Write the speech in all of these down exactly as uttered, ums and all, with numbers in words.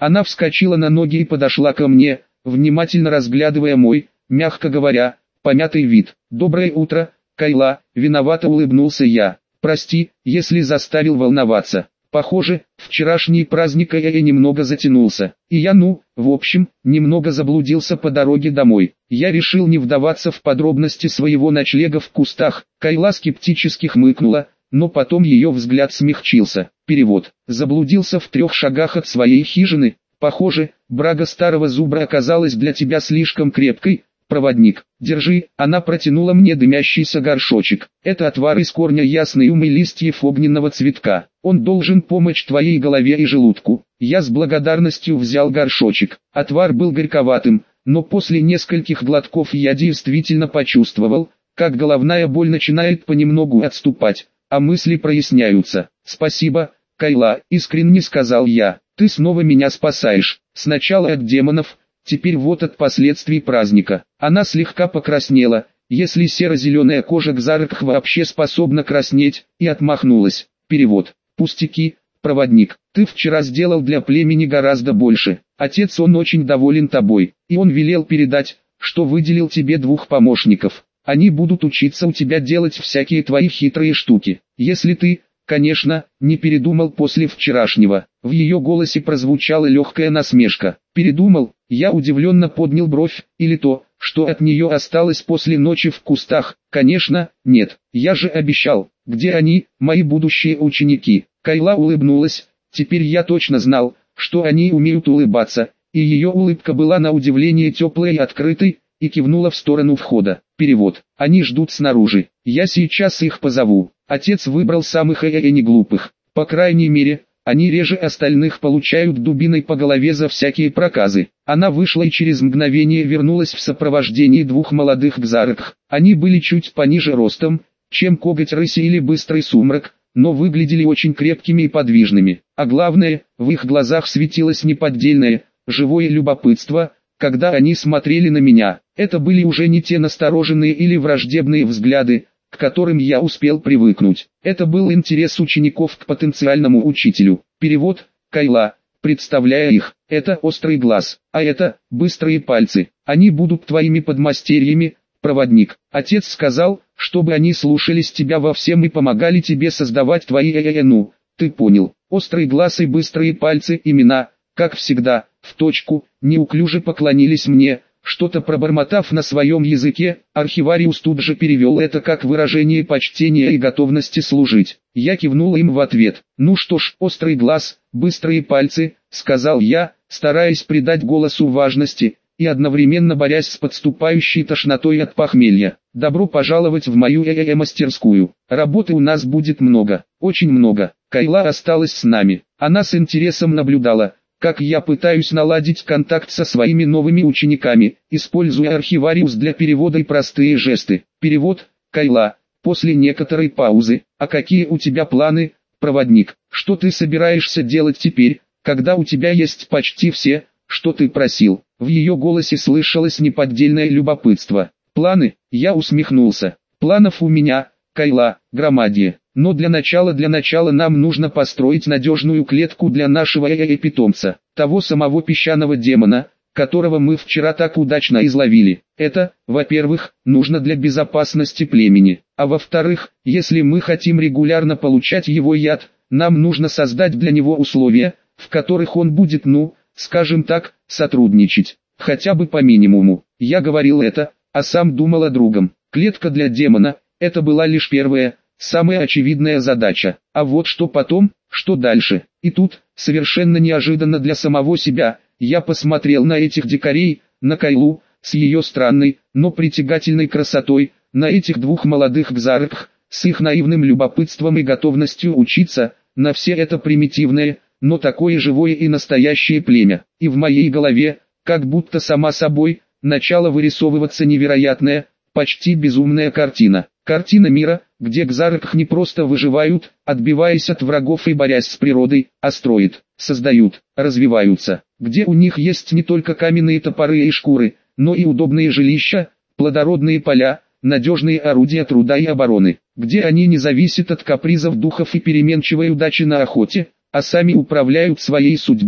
Она вскочила на ноги и подошла ко мне, внимательно разглядывая мой, мягко говоря, помятый вид. «Доброе утро, Кайла», — виновато улыбнулся я. «Прости, если заставил волноваться. Похоже, вчерашний праздник я немного затянулся, и я, ну, в общем, немного заблудился по дороге домой. Я решил не вдаваться в подробности своего ночлега в кустах». Кайла скептически хмыкнула, но потом ее взгляд смягчился. Перевод. «Заблудился в трех шагах от своей хижины. Похоже, брага старого зубра оказалась для тебя слишком крепкой. Проводник, держи». Она протянула мне дымящийся горшочек. «Это отвар из корня ясной умы и листьев огненного цветка. Он должен помочь твоей голове и желудку». Я с благодарностью взял горшочек. Отвар был горьковатым, но после нескольких глотков я действительно почувствовал, как головная боль начинает понемногу отступать, а мысли проясняются. «Спасибо, Кайла», — искренне сказал я. «Ты снова меня спасаешь. Сначала от демонов, теперь вот от последствий праздника». Она слегка покраснела, если серо-зеленая кожа Кзаркх вообще способна краснеть, и отмахнулась. Перевод. «Пустяки, проводник, ты вчера сделал для племени гораздо больше. Отец он очень доволен тобой, и он велел передать, что выделил тебе двух помощников. Они будут учиться у тебя делать всякие твои хитрые штуки. Если ты, конечно, не передумал после вчерашнего». В ее голосе прозвучала легкая насмешка. «Передумал?» Я удивленно поднял бровь. «Или то, что от нее осталось после ночи в кустах?» «Конечно, нет. Я же обещал. Где они, мои будущие ученики?» Кайла улыбнулась. Теперь я точно знал, что они умеют улыбаться, и ее улыбка была на удивление теплой и открытой, и кивнула в сторону входа. Перевод. «Они ждут снаружи. Я сейчас их позову». Отец выбрал самых и не глупых. По крайней мере, они реже остальных получают дубиной по голове за всякие проказы. Она вышла и через мгновение вернулась в сопровождении двух молодых Кзаркх. Они были чуть пониже ростом, чем коготь рыси или быстрый сумрак, но выглядели очень крепкими и подвижными. А главное, в их глазах светилось неподдельное, живое любопытство, когда они смотрели на меня. Это были уже не те настороженные или враждебные взгляды, к которым я успел привыкнуть. Это был интерес учеников к потенциальному учителю. Перевод. Кайла, представляя их, это острый глаз, а это быстрые пальцы. Они будут твоими подмастерьями, проводник. Отец сказал, чтобы они слушались тебя во всем и помогали тебе создавать твои э ну, ты понял. Острый глаз и быстрые пальцы, имена, как всегда, в точку, неуклюже поклонились мне. Что-то пробормотав на своем языке, архивариус тут же перевел это как выражение почтения и готовности служить. Я кивнул им в ответ. «Ну что ж, острый глаз, быстрые пальцы», — сказал я, стараясь придать голосу важности, и одновременно борясь с подступающей тошнотой от похмелья. «Добро пожаловать в мою э-э-мастерскую. Работы у нас будет много, очень много». Кайла осталась с нами. Она с интересом наблюдала, как я пытаюсь наладить контакт со своими новыми учениками, используя архивариус для перевода и простые жесты. Перевод. Кайла, после некоторой паузы: «А какие у тебя планы, проводник? Что ты собираешься делать теперь, когда у тебя есть почти все, что ты просил?» В ее голосе слышалось неподдельное любопытство. «Планы?» Я усмехнулся. «Планов у меня, Кайла, громадье. Но для начала для начала нам нужно построить надежную клетку для нашего э-э-питомца, того самого песчаного демона, которого мы вчера так удачно изловили. Это, во-первых, нужно для безопасности племени, а во-вторых, если мы хотим регулярно получать его яд, нам нужно создать для него условия, в которых он будет, ну, скажем так, сотрудничать, хотя бы по минимуму». Я говорил это, а сам думал о другом. Клетка для демона – это была лишь первая, самая очевидная задача. А вот что потом, что дальше. И тут, совершенно неожиданно для самого себя, я посмотрел на этих дикарей, на Кайлу, с ее странной, но притягательной красотой, на этих двух молодых Кзаркх, с их наивным любопытством и готовностью учиться, на все это примитивное, но такое живое и настоящее племя. И в моей голове, как будто сама собой, начала вырисовываться невероятная, почти безумная картина. Картина мира, где Кзаркх не просто выживают, отбиваясь от врагов и борясь с природой, а строят, создают, развиваются. Где у них есть не только каменные топоры и шкуры, но и удобные жилища, плодородные поля, надежные орудия труда и обороны. Где они не зависят от капризов духов и переменчивой удачи на охоте, а сами управляют своей судьбой.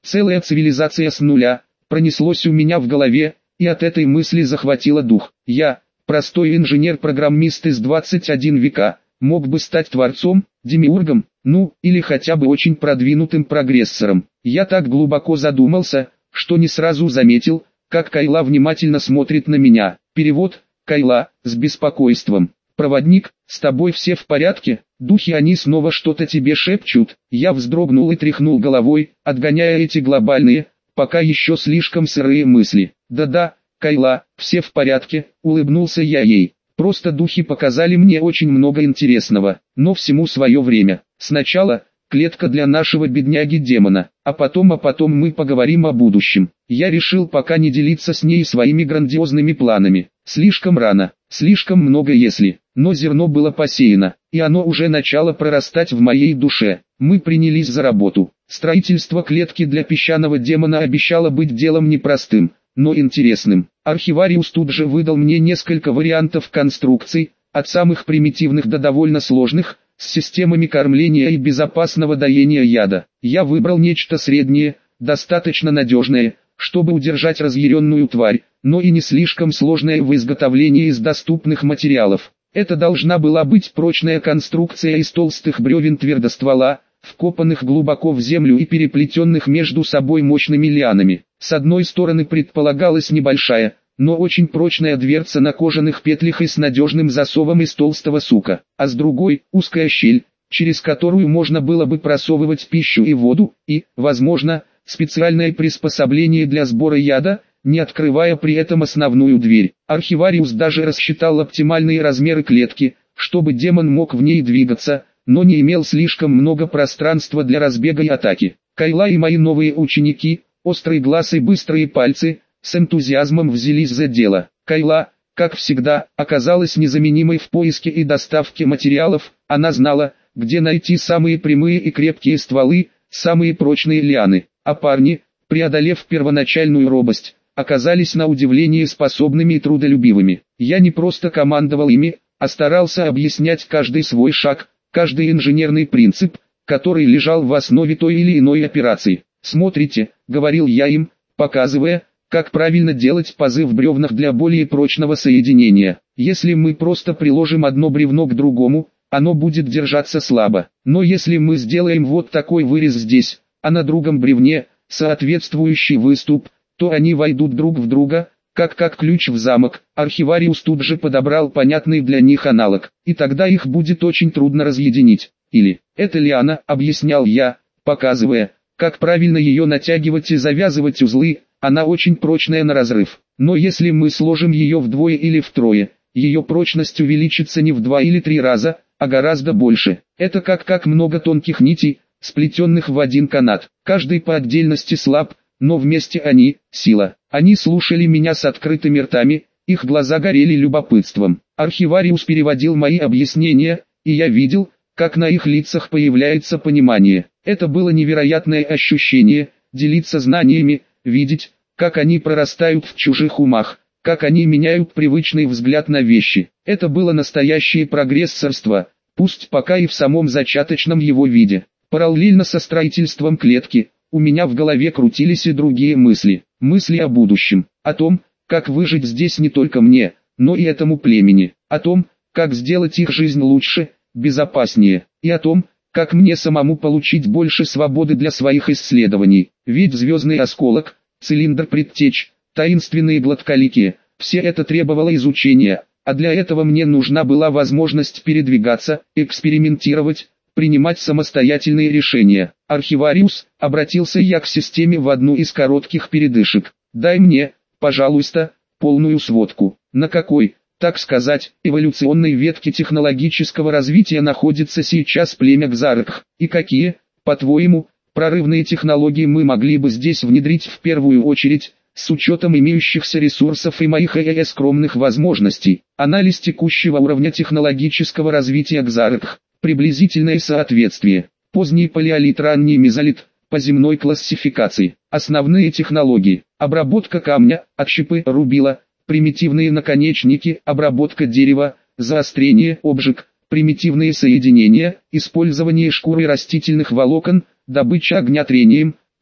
Целая цивилизация с нуля, пронеслось у меня в голове, и от этой мысли захватило дух. Я, простой инженер-программист из двадцать первого века, мог бы стать творцом, демиургом, ну, или хотя бы очень продвинутым прогрессором. Я так глубоко задумался, что не сразу заметил, как Кайла внимательно смотрит на меня. Перевод: Кайла, с беспокойством. Проводник, с тобой все в порядке? Духи, они снова что-то тебе шепчут. Я вздрогнул и тряхнул головой, отгоняя эти глобальные, пока еще слишком сырые мысли. Да-да, Кайла, все в порядке, улыбнулся я ей. Просто духи показали мне очень много интересного, но всему свое время. Сначала клетка для нашего бедняги-демона, а потом, а потом мы поговорим о будущем. Я решил пока не делиться с ней своими грандиозными планами. Слишком рано, слишком много если, но зерно было посеяно, и оно уже начало прорастать в моей душе. Мы принялись за работу. Строительство клетки для песчаного демона обещало быть делом непростым, но интересным. Архивариус тут же выдал мне несколько вариантов конструкций, от самых примитивных до довольно сложных, с системами кормления и безопасного доения яда. Я выбрал нечто среднее, достаточно надежное, чтобы удержать разъяренную тварь, но и не слишком сложное в изготовлении из доступных материалов. Это должна была быть прочная конструкция из толстых бревен твердоствола, вкопанных глубоко в землю и переплетенных между собой мощными лианами. С одной стороны предполагалась небольшая, но очень прочная дверца на кожаных петлях и с надежным засовом из толстого сука, а с другой – узкая щель, через которую можно было бы просовывать пищу и воду, и, возможно, специальное приспособление для сбора яда, не открывая при этом основную дверь. Архивариус даже рассчитал оптимальные размеры клетки, чтобы демон мог в ней двигаться, но не имел слишком много пространства для разбега и атаки. Кайла и мои новые ученики, острый глаз и быстрые пальцы, с энтузиазмом взялись за дело. Кайла, как всегда, оказалась незаменимой в поиске и доставке материалов. Она знала, где найти самые прямые и крепкие стволы, самые прочные лианы. А парни, преодолев первоначальную робость, оказались на удивление способными и трудолюбивыми. Я не просто командовал ими, а старался объяснять каждый свой шаг, каждый инженерный принцип, который лежал в основе той или иной операции. «Смотрите», — говорил я им, показывая, как правильно делать пазы в бревнах для более прочного соединения. Если мы просто приложим одно бревно к другому, оно будет держаться слабо. Но если мы сделаем вот такой вырез здесь, а на другом бревне, соответствующий выступ, то они войдут друг в друга, как как ключ в замок. Архивариус тут же подобрал понятный для них аналог, и тогда их будет очень трудно разъединить. Или, это лиана, объяснял я, показывая, как правильно ее натягивать и завязывать узлы. Она очень прочная на разрыв, но если мы сложим ее вдвое или втрое, ее прочность увеличится не в два или три раза, а гораздо больше. Это как как много тонких нитей, сплетенных в один канат. Каждый по отдельности слаб, но вместе они – сила. Они слушали меня с открытыми ртами, их глаза горели любопытством. Архивариус переводил мои объяснения, и я видел, как на их лицах появляется понимание. Это было невероятное ощущение – делиться знаниями, видеть, как они прорастают в чужих умах, как они меняют привычный взгляд на вещи. Это было настоящее прогрессорство, пусть пока и в самом зачаточном его виде. Параллельно со строительством клетки, у меня в голове крутились и другие мысли. Мысли о будущем, о том, как выжить здесь не только мне, но и этому племени, о том, как сделать их жизнь лучше, безопаснее, и о том, как мне самому получить больше свободы для своих исследований. Ведь звездный осколок, цилиндр предтеч, таинственные гладколикие, все это требовало изучения, а для этого мне нужна была возможность передвигаться, экспериментировать, принимать самостоятельные решения. Архивариус, обратился я к системе в одну из коротких передышек. Дай мне, пожалуйста, полную сводку. На какой, так сказать, эволюционной ветке технологического развития находится сейчас племя Кзаркх, и какие, по-твоему, прорывные технологии мы могли бы здесь внедрить в первую очередь, с учетом имеющихся ресурсов и моих э скромных возможностей. Анализ текущего уровня технологического развития Кзаркх, приблизительное соответствие, поздний палеолит, ранний мезолит, по земной классификации, основные технологии, обработка камня, отщепы, рубила, примитивные наконечники, обработка дерева, заострение, обжиг, примитивные соединения, использование шкуры растительных волокон, добыча огня трением,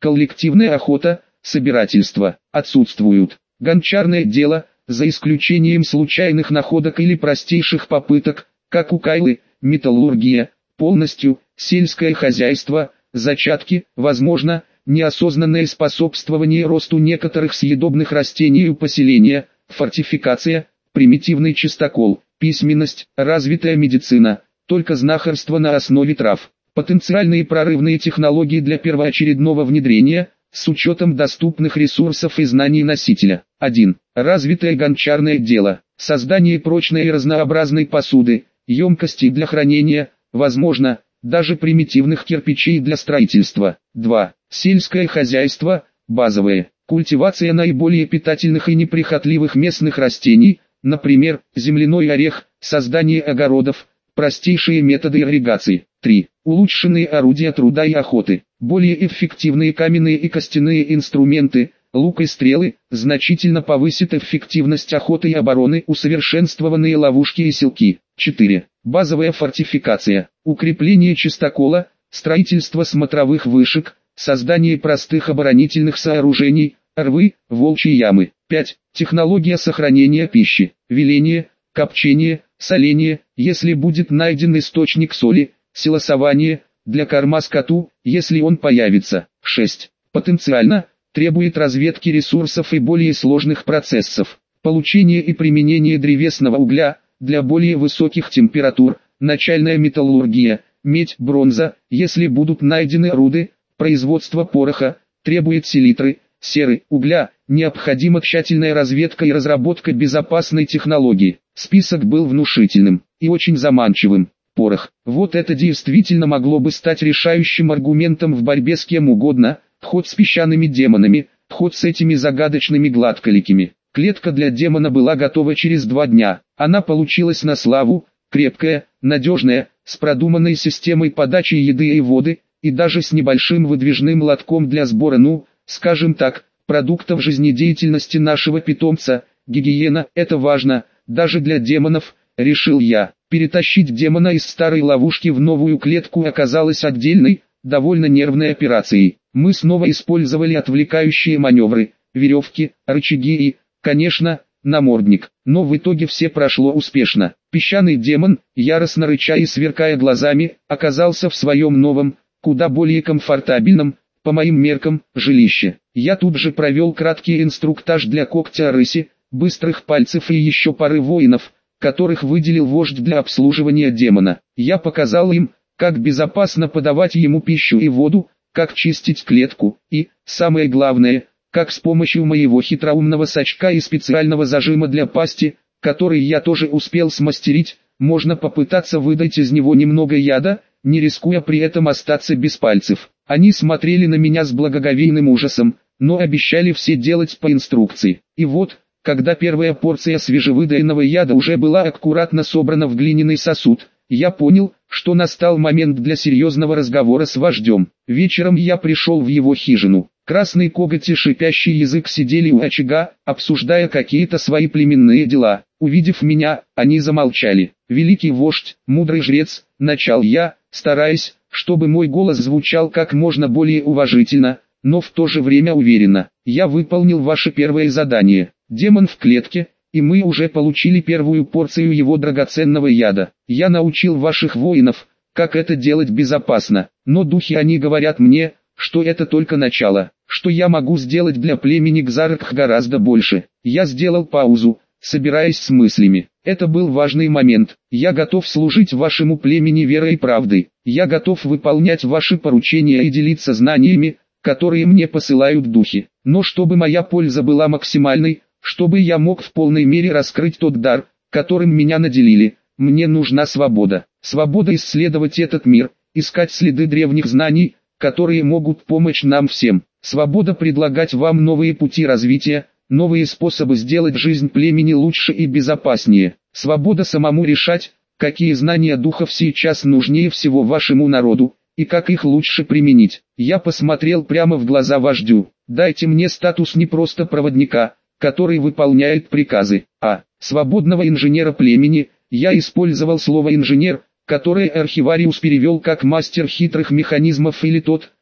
коллективная охота, собирательство отсутствуют. Гончарное дело, за исключением случайных находок или простейших попыток, как у Кайлы, металлургия, полностью, сельское хозяйство, зачатки, возможно, неосознанное способствование росту некоторых съедобных растений у поселения, фортификация, примитивный чистокол, письменность, развитая медицина, только знахарство на основе трав. Потенциальные прорывные технологии для первоочередного внедрения, с учетом доступных ресурсов и знаний носителя. один. Развитое гончарное дело. Создание прочной и разнообразной посуды, емкостей для хранения, возможно, даже примитивных кирпичей для строительства. два. Сельское хозяйство, базовое. Культивация наиболее питательных и неприхотливых местных растений, например, земляной орех, создание огородов, простейшие методы ирригации. три. Улучшенные орудия труда и охоты, более эффективные каменные и костяные инструменты, лук и стрелы, значительно повысит эффективность охоты и обороны, усовершенствованные ловушки и селки. четыре. Базовая фортификация, укрепление чистокола, строительство смотровых вышек, создание простых оборонительных сооружений, рвы, волчьи ямы. пять. Технология сохранения пищи, веление, копчение, соление, если будет найден источник соли, силосование, для корма скоту, если он появится. шесть. Потенциально, требует разведки ресурсов и более сложных процессов, получение и применение древесного угля, для более высоких температур, начальная металлургия, медь, бронза, если будут найдены руды, производство пороха, требует селитры, серы, угля, необходима тщательная разведка и разработка безопасной технологии. Список был внушительным и очень заманчивым. Порох. Вот это действительно могло бы стать решающим аргументом в борьбе с кем угодно, хоть с песчаными демонами, хоть с этими загадочными гладколикими. Клетка для демона была готова через два дня. Она получилась на славу, крепкая, надежная, с продуманной системой подачи еды и воды, и даже с небольшим выдвижным лотком для сбора, ну, скажем так, продуктов жизнедеятельности нашего питомца. Гигиена – это важно, даже для демонов, решил я. Перетащить демона из старой ловушки в новую клетку оказалось отдельной, довольно нервной операцией. Мы снова использовали отвлекающие маневры, веревки, рычаги и, конечно, намордник. Но в итоге все прошло успешно. Песчаный демон, яростно рыча и сверкая глазами, оказался в своем новом, куда более комфортабельном, по моим меркам, жилище. Я тут же провел краткий инструктаж для когтя рыси, быстрых пальцев и еще пары воинов, которых выделил вождь для обслуживания демона. Я показал им, как безопасно подавать ему пищу и воду, как чистить клетку, и, самое главное, как с помощью моего хитроумного сачка и специального зажима для пасти, который я тоже успел смастерить, можно попытаться выдать из него немного яда, не рискуя при этом остаться без пальцев. Они смотрели на меня с благоговейным ужасом, но обещали все делать по инструкции. И вот, когда первая порция свежевыдаянного яда уже была аккуратно собрана в глиняный сосуд, я понял, что настал момент для серьезного разговора с вождем. Вечером я пришел в его хижину. Красный коготь и шипящий язык сидели у очага, обсуждая какие-то свои племенные дела. Увидев меня, они замолчали. «Великий вождь, мудрый жрец», — начал я, стараясь, чтобы мой голос звучал как можно более уважительно, но в то же время уверенно. «Я выполнил ваше первое задание. Демон в клетке, и мы уже получили первую порцию его драгоценного яда. Я научил ваших воинов, как это делать безопасно, но духи они говорят мне, что это только начало, что я могу сделать для племени Кзаракх гораздо больше». Я сделал паузу, собираясь с мыслями. Это был важный момент. «Я готов служить вашему племени верой и правдой. Я готов выполнять ваши поручения и делиться знаниями, которые мне посылают духи. Но чтобы моя польза была максимальной, чтобы я мог в полной мере раскрыть тот дар, которым меня наделили, мне нужна свобода. Свобода исследовать этот мир, искать следы древних знаний, которые могут помочь нам всем. Свобода предлагать вам новые пути развития, новые способы сделать жизнь племени лучше и безопаснее. Свобода самому решать, какие знания духов сейчас нужнее всего вашему народу, и как их лучше применить». Я посмотрел прямо в глаза вождю. «Дайте мне статус не просто проводника, который выполняет приказы, а свободного инженера племени». Я использовал слово «инженер», которое архивариус перевел как «мастер хитрых механизмов» или тот,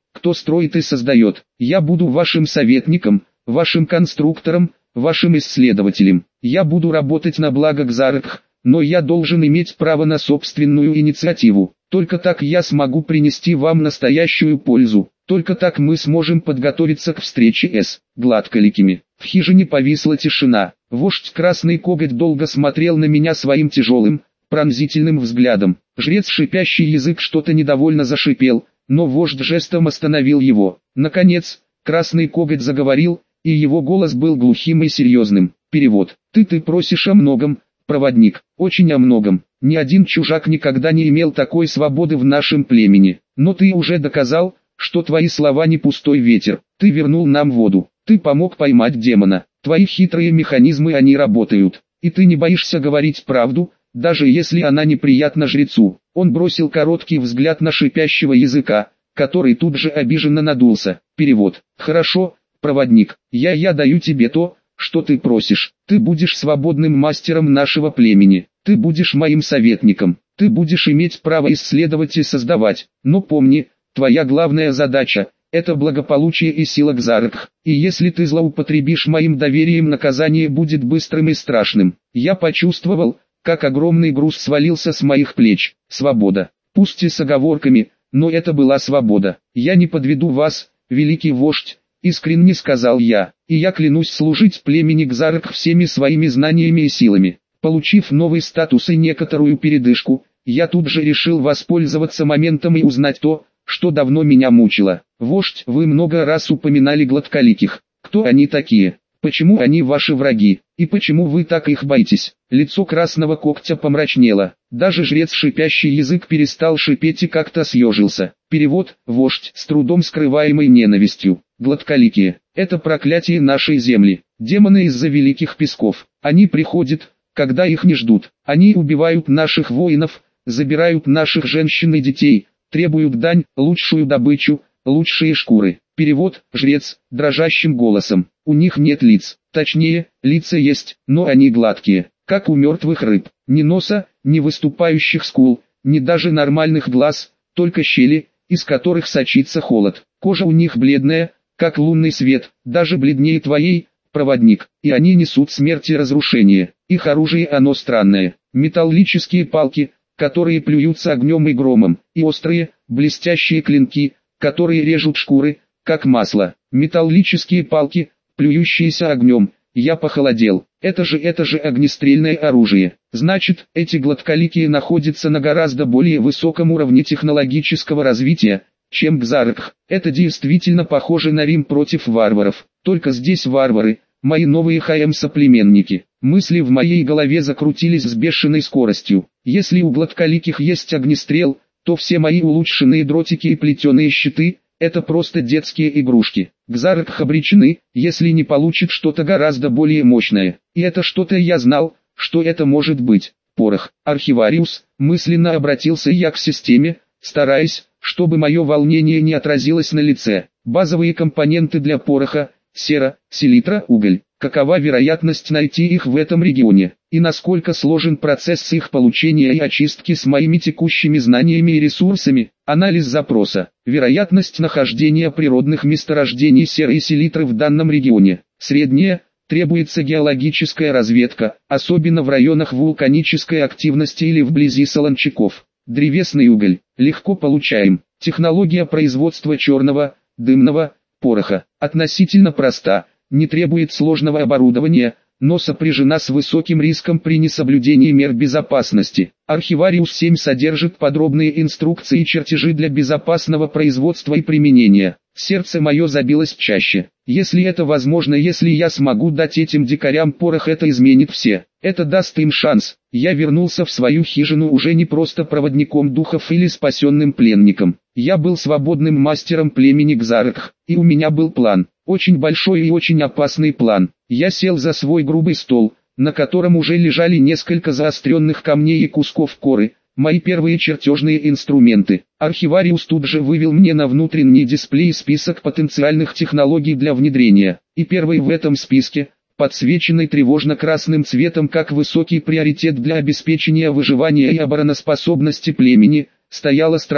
кто строит и создает. Я буду вашим советником, вашим конструктором, вашим исследователем. Я буду работать на благо Кзаркх, но я должен иметь право на собственную инициативу. Только так я смогу принести вам настоящую пользу. Только так мы сможем подготовиться к встрече с Гладколикими. В хижине повисла тишина. Вождь Красный Коготь долго смотрел на меня своим тяжелым, пронзительным взглядом. Жрец Шипящий Язык что-то недовольно зашипел, но вождь жестом остановил его. Наконец, Красный Коготь заговорил, и его голос был глухим и серьезным. Перевод. Ты ты просишь о многом, проводник, очень о многом. Ни один чужак никогда не имел такой свободы в нашем племени. Но ты уже доказал, что твои слова не пустой ветер. Ты вернул нам воду. Ты помог поймать демона. Твои хитрые механизмы, они работают. И ты не боишься говорить правду, даже если она неприятна жрецу. Он бросил короткий взгляд на Шипящего Языка, который тут же обиженно надулся. Перевод. Хорошо, проводник, я я даю тебе то, что ты просишь. Ты будешь свободным мастером нашего племени. Ты будешь моим советником. Ты будешь иметь право исследовать и создавать. Но помни, твоя главная задача – это благополучие и сила Кзаркх. И если ты злоупотребишь моим доверием, наказание будет быстрым и страшным. Я почувствовал, как огромный груз свалился с моих плеч. Свобода. Пусть и с оговорками, но это была свобода. Я не подведу вас, великий вождь, искренне сказал я. И я клянусь служить племени Кзаркх всеми своими знаниями и силами. Получив новый статус и некоторую передышку, я тут же решил воспользоваться моментом и узнать то, что давно меня мучило. Вождь, вы много раз упоминали Гладколиких. Кто они такие? Почему они ваши враги? И почему вы так их боитесь? Лицо Красного Когтя помрачнело. Даже жрец Шипящий Язык перестал шипеть и как-то съежился. Перевод. Вождь, с трудом скрываемой ненавистью. Гладколикие – это проклятие нашей земли. Демоны из-за великих песков. Они приходят, когда их не ждут. Они убивают наших воинов, забирают наших женщин и детей, требуют дань, лучшую добычу, лучшие шкуры. Перевод. Жрец, дрожащим голосом. У них нет лиц. Точнее, лица есть, но они гладкие, как у мертвых рыб. Ни носа, ни выступающих скул, ни даже нормальных глаз, только щели, из которых сочится холод. Кожа у них бледная, как лунный свет, даже бледнее твоей, проводник. И они несут смерть и разрушение. Их оружие оно странное. Металлические палки, которые плюются огнем и громом, и острые, блестящие клинки, которые режут шкуры, как масло. Металлические палки, плюющиеся огнем. Я похолодел. Это же это же огнестрельное оружие. Значит, эти Гладколикие находятся на гораздо более высоком уровне технологического развития, чем Кзаркх. Это действительно похоже на Рим против варваров. Только здесь варвары, мои новые ХМ-соплеменники. Мысли в моей голове закрутились с бешеной скоростью. Если у Гладколиких есть огнестрел, то все мои улучшенные дротики и плетеные щиты – это просто детские игрушки. Кзаркх обречены, если не получит что-то гораздо более мощное. И это что-то я знал, что это может быть. Порох. Архивариус, мысленно обратился я к системе, стараясь, чтобы мое волнение не отразилось на лице. Базовые компоненты для пороха – сера, селитра, уголь. Какова вероятность найти их в этом регионе? И насколько сложен процесс их получения и очистки с моими текущими знаниями и ресурсами? Анализ запроса. Вероятность нахождения природных месторождений серы и селитры в данном регионе. Средняя. Требуется геологическая разведка, особенно в районах вулканической активности или вблизи солончаков. Древесный уголь. Легко получаем. Технология производства черного, дымного, пороха. Относительно проста, не требует сложного оборудования, но сопряжена с высоким риском при несоблюдении мер безопасности. Архивариус семь содержит подробные инструкции и чертежи для безопасного производства и применения. Сердце мое забилось чаще. Если это возможно, если я смогу дать этим дикарям порох, это изменит все. Это даст им шанс. Я вернулся в свою хижину уже не просто проводником духов или спасенным пленником. Я был свободным мастером племени Кзаркх, и у меня был план. Очень большой и очень опасный план. Я сел за свой грубый стол, на котором уже лежали несколько заостренных камней и кусков коры, мои первые чертежные инструменты. Архивариус тут же вывел мне на внутренний дисплей список потенциальных технологий для внедрения. И первый в этом списке, подсвеченный тревожно-красным цветом как высокий приоритет для обеспечения выживания и обороноспособности племени, стояла строка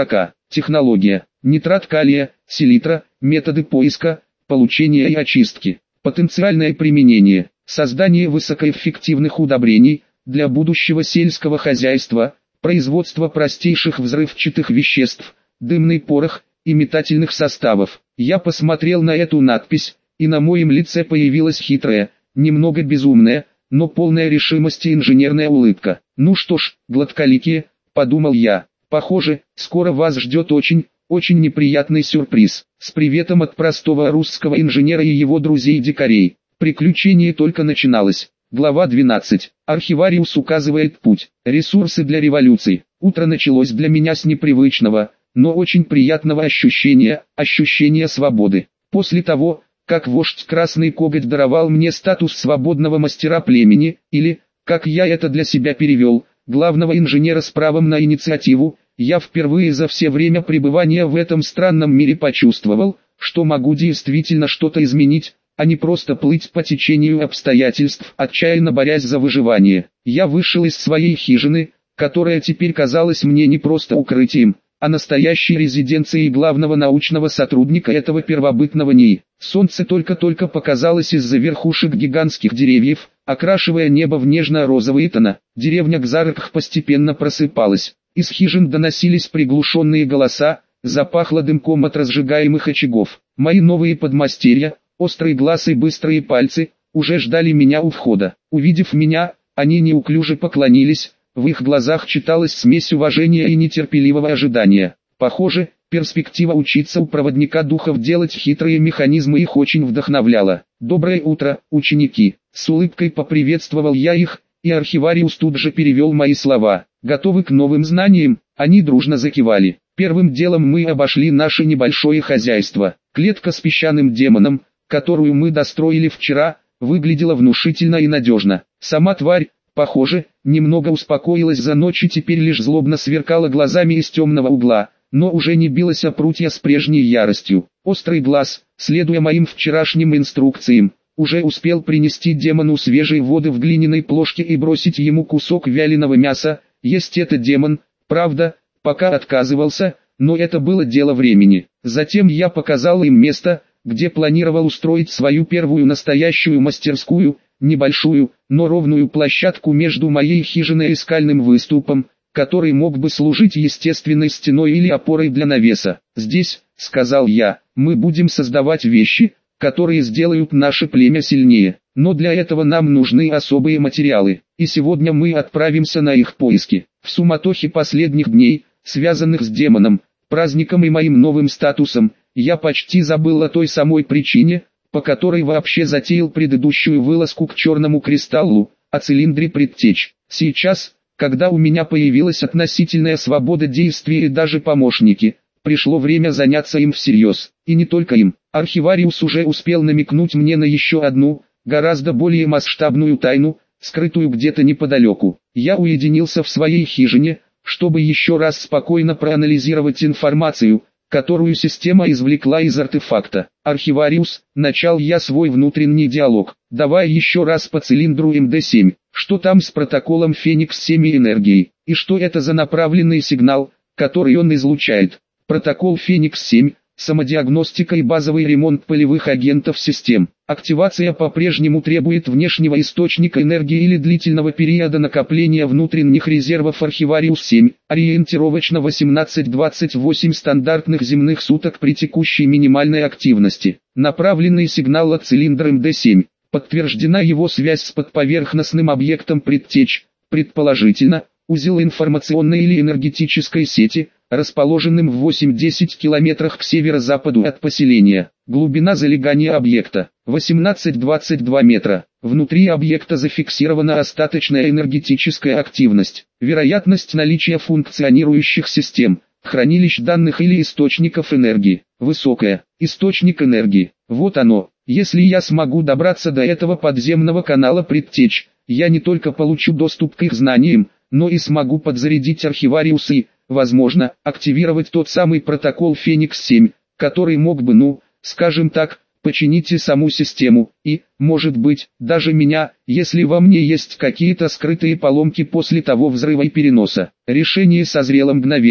Технология. Нитрат калия, селитра, методы поиска, получения и очистки. Потенциальное применение. Создание высокоэффективных удобрений для будущего сельского хозяйства, производство простейших взрывчатых веществ, дымный порох и метательных составов. Я посмотрел на эту надпись, и на моем лице появилась хитрая, немного безумная, но полная решимости инженерная улыбка. «Ну что ж, гладколикие», — подумал я, — «похоже, скоро вас ждет очень, очень неприятный сюрприз. С приветом от простого русского инженера и его друзей-дикарей». Приключение только начиналось. Глава двенадцать. Архивариус указывает путь. Ресурсы для революции. Утро началось для меня с непривычного, но очень приятного ощущения, ощущения свободы. После того, как вождь Красный Коготь даровал мне статус свободного мастера племени, или, как я это для себя перевел, главного инженера с правом на инициативу, я впервые за все время пребывания в этом странном мире почувствовал, что могу действительно что-то изменить, а не просто плыть по течению обстоятельств, отчаянно борясь за выживание. Я вышел из своей хижины, которая теперь казалась мне не просто укрытием, а настоящей резиденцией главного научного сотрудника этого первобытного НИИ. Солнце только-только показалось из-за верхушек гигантских деревьев, окрашивая небо в нежно-розовые тона. Деревня Кзаркх постепенно просыпалась. Из хижин доносились приглушенные голоса, запахло дымком от разжигаемых очагов. Мои новые подмастерья, острый глаз и быстрые пальцы, уже ждали меня у входа. Увидев меня, они неуклюже поклонились. В их глазах читалась смесь уважения и нетерпеливого ожидания. Похоже, перспектива учиться у проводника духов делать хитрые механизмы их очень вдохновляла. «Доброе утро, ученики!» С улыбкой поприветствовал я их, и архивариус тут же перевел мои слова. «Готовы к новым знаниям?» Они дружно закивали. Первым делом мы обошли наше небольшое хозяйство. Клетка с песчаным демоном, которую мы достроили вчера, выглядела внушительно и надежно. Сама тварь, похоже, немного успокоилась за ночь и теперь лишь злобно сверкала глазами из темного угла, но уже не билась о прутья с прежней яростью. Острый глаз, следуя моим вчерашним инструкциям, уже успел принести демону свежей воды в глиняной плошке и бросить ему кусок вяленого мяса. Есть это демон, правда, пока отказывался, но это было дело времени. Затем я показал им место, где планировал устроить свою первую настоящую мастерскую, небольшую, но ровную площадку между моей хижиной и скальным выступом, который мог бы служить естественной стеной или опорой для навеса. «Здесь, — сказал я, — мы будем создавать вещи, которые сделают наше племя сильнее, но для этого нам нужны особые материалы, и сегодня мы отправимся на их поиски». В суматохе последних дней, связанных с демоном, праздником и моим новым статусом, я почти забыл о той самой причине, по которой вообще затеял предыдущую вылазку к черному кристаллу, о цилиндре предтеч. Сейчас, когда у меня появилась относительная свобода действий и даже помощники, пришло время заняться им всерьез. И не только им. Архивариус уже успел намекнуть мне на еще одну, гораздо более масштабную тайну, скрытую где-то неподалеку. Я уединился в своей хижине, чтобы еще раз спокойно проанализировать информацию, которую система извлекла из артефакта. «Архивариус», — начал я свой внутренний диалог, — «давай еще раз по цилиндру эм дэ семь. Что там с протоколом Феникс семь и энергией? И что это за направленный сигнал, который он излучает?» Протокол Феникс семь, самодиагностика и базовый ремонт полевых агентов систем. Активация по-прежнему требует внешнего источника энергии или длительного периода накопления внутренних резервов. Архивариус семь, ориентировочно восемнадцать-двадцать восемь стандартных земных суток при текущей минимальной активности. Направленный сигнал от цилиндра эм дэ семь. Подтверждена его связь с подповерхностным объектом предтеч, предположительно, узел информационной или энергетической сети, расположенным в восемь-десять километрах к северо-западу от поселения. Глубина залегания объекта восемнадцать-двадцать два метра. Внутри объекта зафиксирована остаточная энергетическая активность. Вероятность наличия функционирующих систем, хранилищ данных или источников энергии высокая. Источник энергии. Вот оно. Если я смогу добраться до этого подземного канала предтеч, я не только получу доступ к их знаниям, но и смогу подзарядить архивариус и, возможно, активировать тот самый протокол Феникс семь, который мог бы, ну, скажем так, починить и саму систему, и, может быть, даже меня, если во мне есть какие-то скрытые поломки после того взрыва и переноса. Решение созрело мгновенно.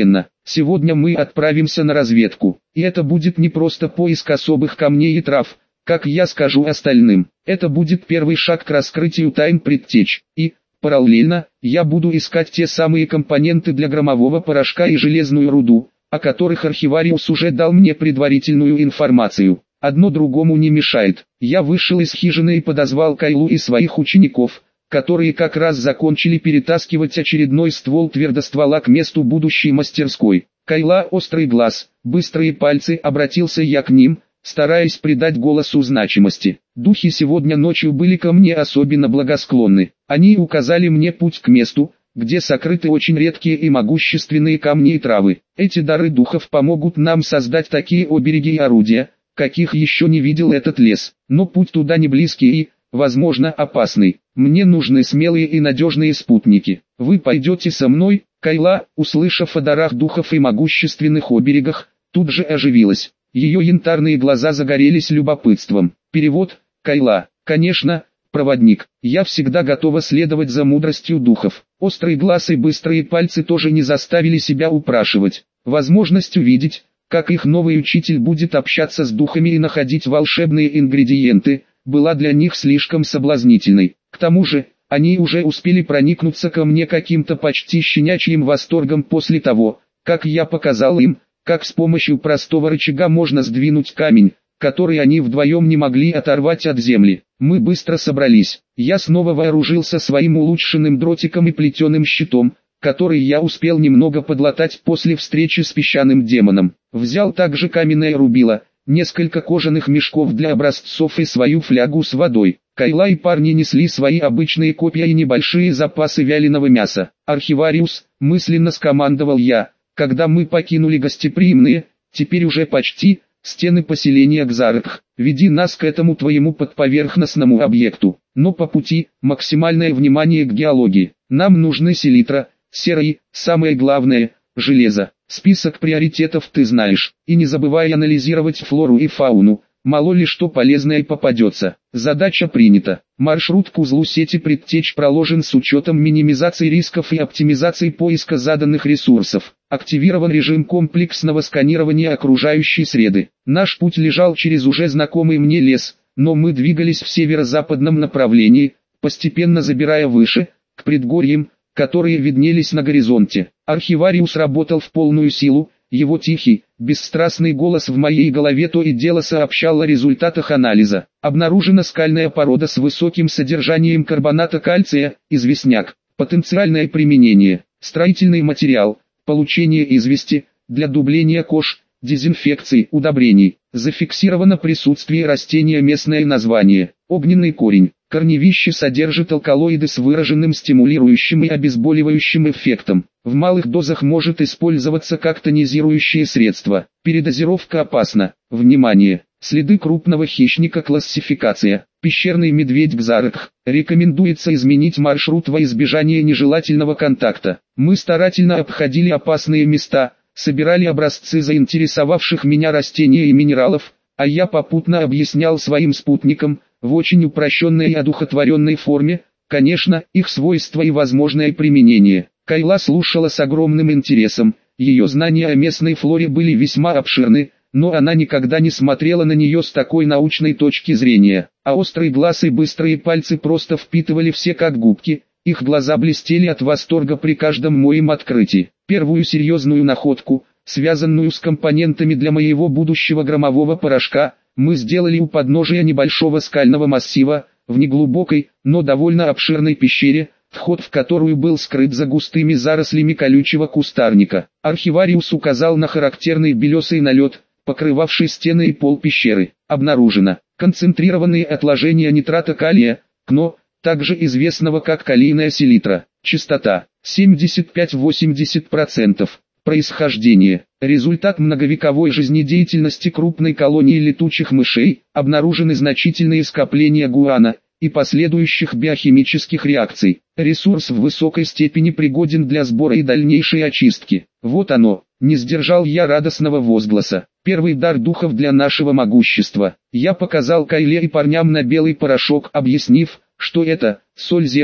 Сегодня мы отправимся на разведку, и это будет не просто поиск особых камней и трав, как я скажу остальным. Это будет первый шаг к раскрытию тайн предтеч, и, параллельно, я буду искать те самые компоненты для громового порошка и железную руду, о которых архивариус уже дал мне предварительную информацию. Одно другому не мешает. Я вышел из хижины и подозвал Кайлу и своих учеников, которые как раз закончили перетаскивать очередной ствол твердоствола к месту будущей мастерской. Кайла, острый глаз, быстрые пальцы, обратился я к ним, стараясь придать голосу значимости. Духи сегодня ночью были ко мне особенно благосклонны. Они указали мне путь к месту, где сокрыты очень редкие и могущественные камни и травы. Эти дары духов помогут нам создать такие обереги и орудия, каких еще не видел этот лес. Но путь туда не близкий и, возможно, опасный. Мне нужны смелые и надежные спутники. Вы пойдете со мной? Кайла, услышав о дарах духов и могущественных оберегах, тут же оживилась. Ее янтарные глаза загорелись любопытством. Перевод: Кайла, конечно, проводник. Я всегда готова следовать за мудростью духов. Острый глаз и быстрые пальцы тоже не заставили себя упрашивать. Возможность увидеть, как их новый учитель будет общаться с духами и находить волшебные ингредиенты, была для них слишком соблазнительной. К тому же, они уже успели проникнуться ко мне каким-то почти щенячьим восторгом после того, как я показал им, как с помощью простого рычага можно сдвинуть камень, который они вдвоем не могли оторвать от земли. Мы быстро собрались. Я снова вооружился своим улучшенным дротиком и плетеным щитом, который я успел немного подлатать после встречи с песчаным демоном. Взял также каменное рубило, несколько кожаных мешков для образцов и свою флягу с водой. Кайла и парни несли свои обычные копья и небольшие запасы вяленого мяса. «Архивариус», мысленно скомандовал я, когда мы покинули гостеприимные, теперь уже почти, стены поселения Кзаркх. «Веди нас к этому твоему подповерхностному объекту. Но по пути, максимальное внимание к геологии. Нам нужны селитра, сера и, самое главное, железо. Список приоритетов ты знаешь, и не забывай анализировать флору и фауну, мало ли что полезное попадется». Задача принята. Маршрут к узлу сети предтеч проложен с учетом минимизации рисков и оптимизации поиска заданных ресурсов. Активирован режим комплексного сканирования окружающей среды. Наш путь лежал через уже знакомый мне лес, но мы двигались в северо-западном направлении, постепенно забирая выше, к предгорьям, которые виднелись на горизонте. Архивариус работал в полную силу, его тихий, бесстрастный голос в моей голове то и дело сообщал о результатах анализа. Обнаружена скальная порода с высоким содержанием карбоната кальция, известняк. Потенциальное применение: строительный материал, получение извести, для дубления кож, дезинфекции, удобрений. Зафиксировано присутствие растения, местное название: огненный корень. Корневище содержит алкалоиды с выраженным стимулирующим и обезболивающим эффектом. В малых дозах может использоваться как тонизирующее средство. Передозировка опасна. Внимание! Следы крупного хищника. Классификация: пещерный медведь Кзаркх. Рекомендуется изменить маршрут во избежание нежелательного контакта. Мы старательно обходили опасные места, собирали образцы заинтересовавших меня растений и минералов, а я попутно объяснял своим спутникам, в очень упрощенной и одухотворенной форме, конечно, их свойства и возможное применение. Кайла слушала с огромным интересом, ее знания о местной флоре были весьма обширны, но она никогда не смотрела на нее с такой научной точки зрения, а острый глаз и быстрые пальцы просто впитывали все как губки, их глаза блестели от восторга при каждом моем открытии. Первую серьезную находку, связанную с компонентами для моего будущего громового порошка, мы сделали у подножия небольшого скального массива, в неглубокой, но довольно обширной пещере, вход в которую был скрыт за густыми зарослями колючего кустарника. Архивариус указал на характерный белесый налет, покрывавший стены и пол пещеры. Обнаружено концентрированные отложения нитрата калия, КНО, также известного как калийная селитра. Частота семьдесят пять - восемьдесят процентов. Происхождение: результат многовековой жизнедеятельности крупной колонии летучих мышей, обнаружены значительные скопления гуана и последующих биохимических реакций. Ресурс в высокой степени пригоден для сбора и дальнейшей очистки. Вот оно, не сдержал я радостного возгласа. Первый дар духов для нашего могущества. Я показал Кайле и парням на белый порошок, объяснив, что это соль земли,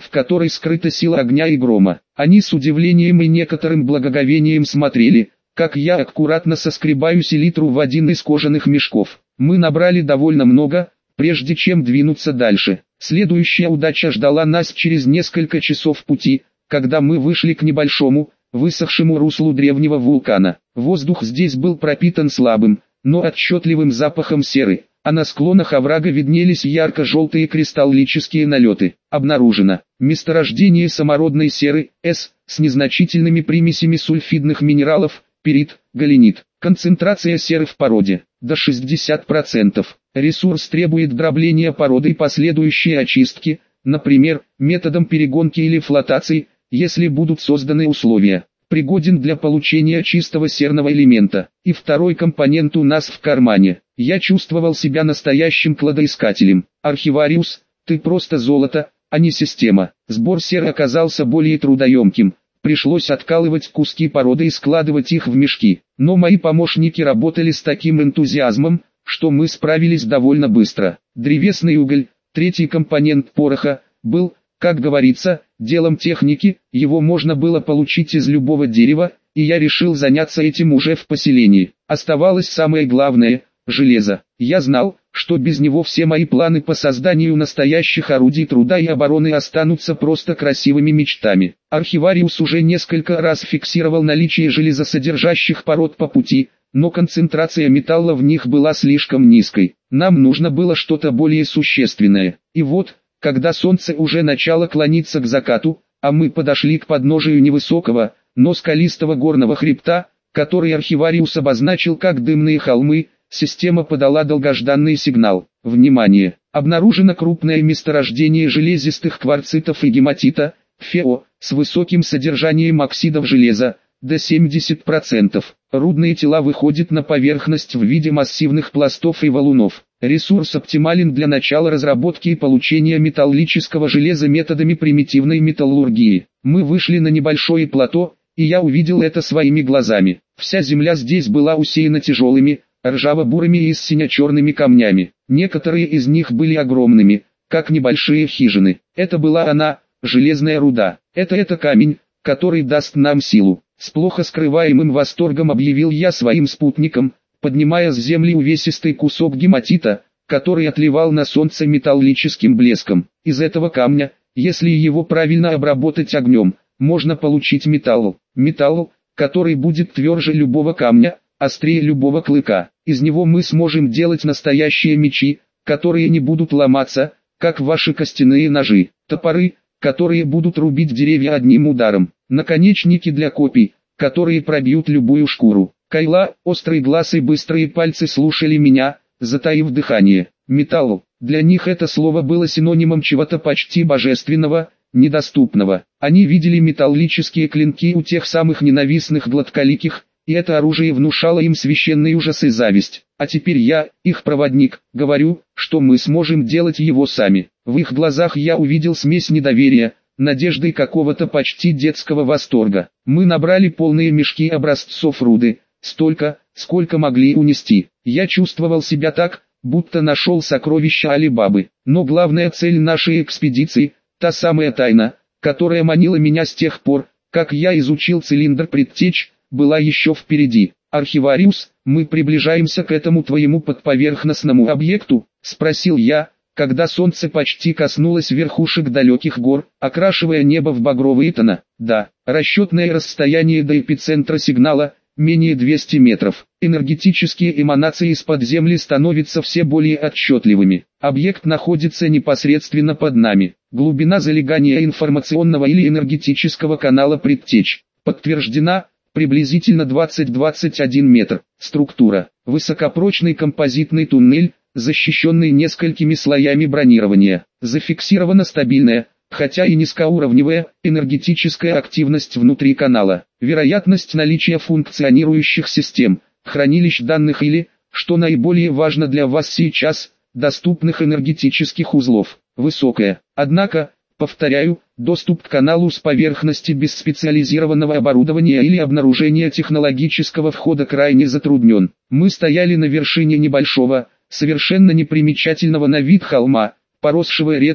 в которой скрыта сила огня и грома. Они с удивлением и некоторым благоговением смотрели, как я аккуратно соскребаю селитру в один из кожаных мешков. Мы набрали довольно много, прежде чем двинуться дальше. Следующая удача ждала нас через несколько часов пути, когда мы вышли к небольшому, высохшему руслу древнего вулкана. Воздух здесь был пропитан слабым, но отчетливым запахом серы, а на склонах оврага виднелись ярко-желтые кристаллические налеты. Обнаружено месторождение самородной серы, С, с незначительными примесями сульфидных минералов, пирит, галенит. Концентрация серы в породе до шестидесяти процентов. Ресурс требует дробления породы и последующей очистки, например, методом перегонки или флотации, если будут созданы условия. Пригоден для получения чистого серного элемента. И второй компонент у нас в кармане. Я чувствовал себя настоящим кладоискателем. Архивариус, ты просто золото, а не система. Сбор серы оказался более трудоемким. Пришлось откалывать куски породы и складывать их в мешки. Но мои помощники работали с таким энтузиазмом, что мы справились довольно быстро. Древесный уголь, третий компонент пороха, был, как говорится, делом техники, его можно было получить из любого дерева, и я решил заняться этим уже в поселении. Оставалось самое главное – железо. Я знал, что без него все мои планы по созданию настоящих орудий труда и обороны останутся просто красивыми мечтами. Архивариус уже несколько раз фиксировал наличие железосодержащих пород по пути, но концентрация металла в них была слишком низкой. Нам нужно было что-то более существенное. И вот, когда солнце уже начало клониться к закату, а мы подошли к подножию невысокого, но скалистого горного хребта, который архивариус обозначил как дымные холмы, система подала долгожданный сигнал. Внимание! Обнаружено крупное месторождение железистых кварцитов и гематита, ФеО, с высоким содержанием оксидов железа, до семидесяти процентов. Рудные тела выходят на поверхность в виде массивных пластов и валунов. Ресурс оптимален для начала разработки и получения металлического железа методами примитивной металлургии. Мы вышли на небольшое плато, и я увидел это своими глазами. Вся земля здесь была усеяна тяжелыми, ржаво-бурыми и сине-черными камнями. Некоторые из них были огромными, как небольшие хижины. Это была она, железная руда. Это это камень, который даст нам силу. С плохо скрываемым восторгом объявил я своим спутникам, поднимая с земли увесистый кусок гематита, который отливал на солнце металлическим блеском. Из этого камня, если его правильно обработать огнем, можно получить металл. Металл, который будет тверже любого камня, острее любого клыка. Из него мы сможем делать настоящие мечи, которые не будут ломаться, как ваши костяные ножи. Топоры, которые будут рубить деревья одним ударом. Наконечники для копий, которые пробьют любую шкуру. Кайла, острый глаз и быстрые пальцы слушали меня, затаив дыхание. Металл, для них это слово было синонимом чего-то почти божественного, недоступного. Они видели металлические клинки у тех самых ненавистных гладколиких, и это оружие внушало им священный ужас и зависть. А теперь я, их проводник, говорю, что мы сможем делать его сами. В их глазах я увидел смесь недоверия, надежды и какого-то почти детского восторга. Мы набрали полные мешки образцов руды, столько, сколько могли унести. Я чувствовал себя так, будто нашел сокровища Али-Бабы. Но главная цель нашей экспедиции, та самая тайна, которая манила меня с тех пор, как я изучил цилиндр предтеч, была еще впереди. Архивариус, мы приближаемся к этому твоему подповерхностному объекту, спросил я, когда солнце почти коснулось верхушек далеких гор, окрашивая небо в багровые тона. Да, расчетное расстояние до эпицентра сигнала – менее двухсот метров. Энергетические эманации из-под земли становятся все более отчетливыми. Объект находится непосредственно под нами. Глубина залегания информационного или энергетического канала предтеч подтверждена, приблизительно двадцать-двадцать один метр. Структура. Высокопрочный композитный туннель, защищенный несколькими слоями бронирования. Зафиксирована стабильная, хотя и низкоуровневая, энергетическая активность внутри канала. Вероятность наличия функционирующих систем, хранилищ данных или, что наиболее важно для вас сейчас, доступных энергетических узлов, высокая. Однако, повторяю, доступ к каналу с поверхности без специализированного оборудования или обнаружения технологического входа крайне затруднен. Мы стояли на вершине небольшого, совершенно непримечательного на вид холма, поросшего редкой,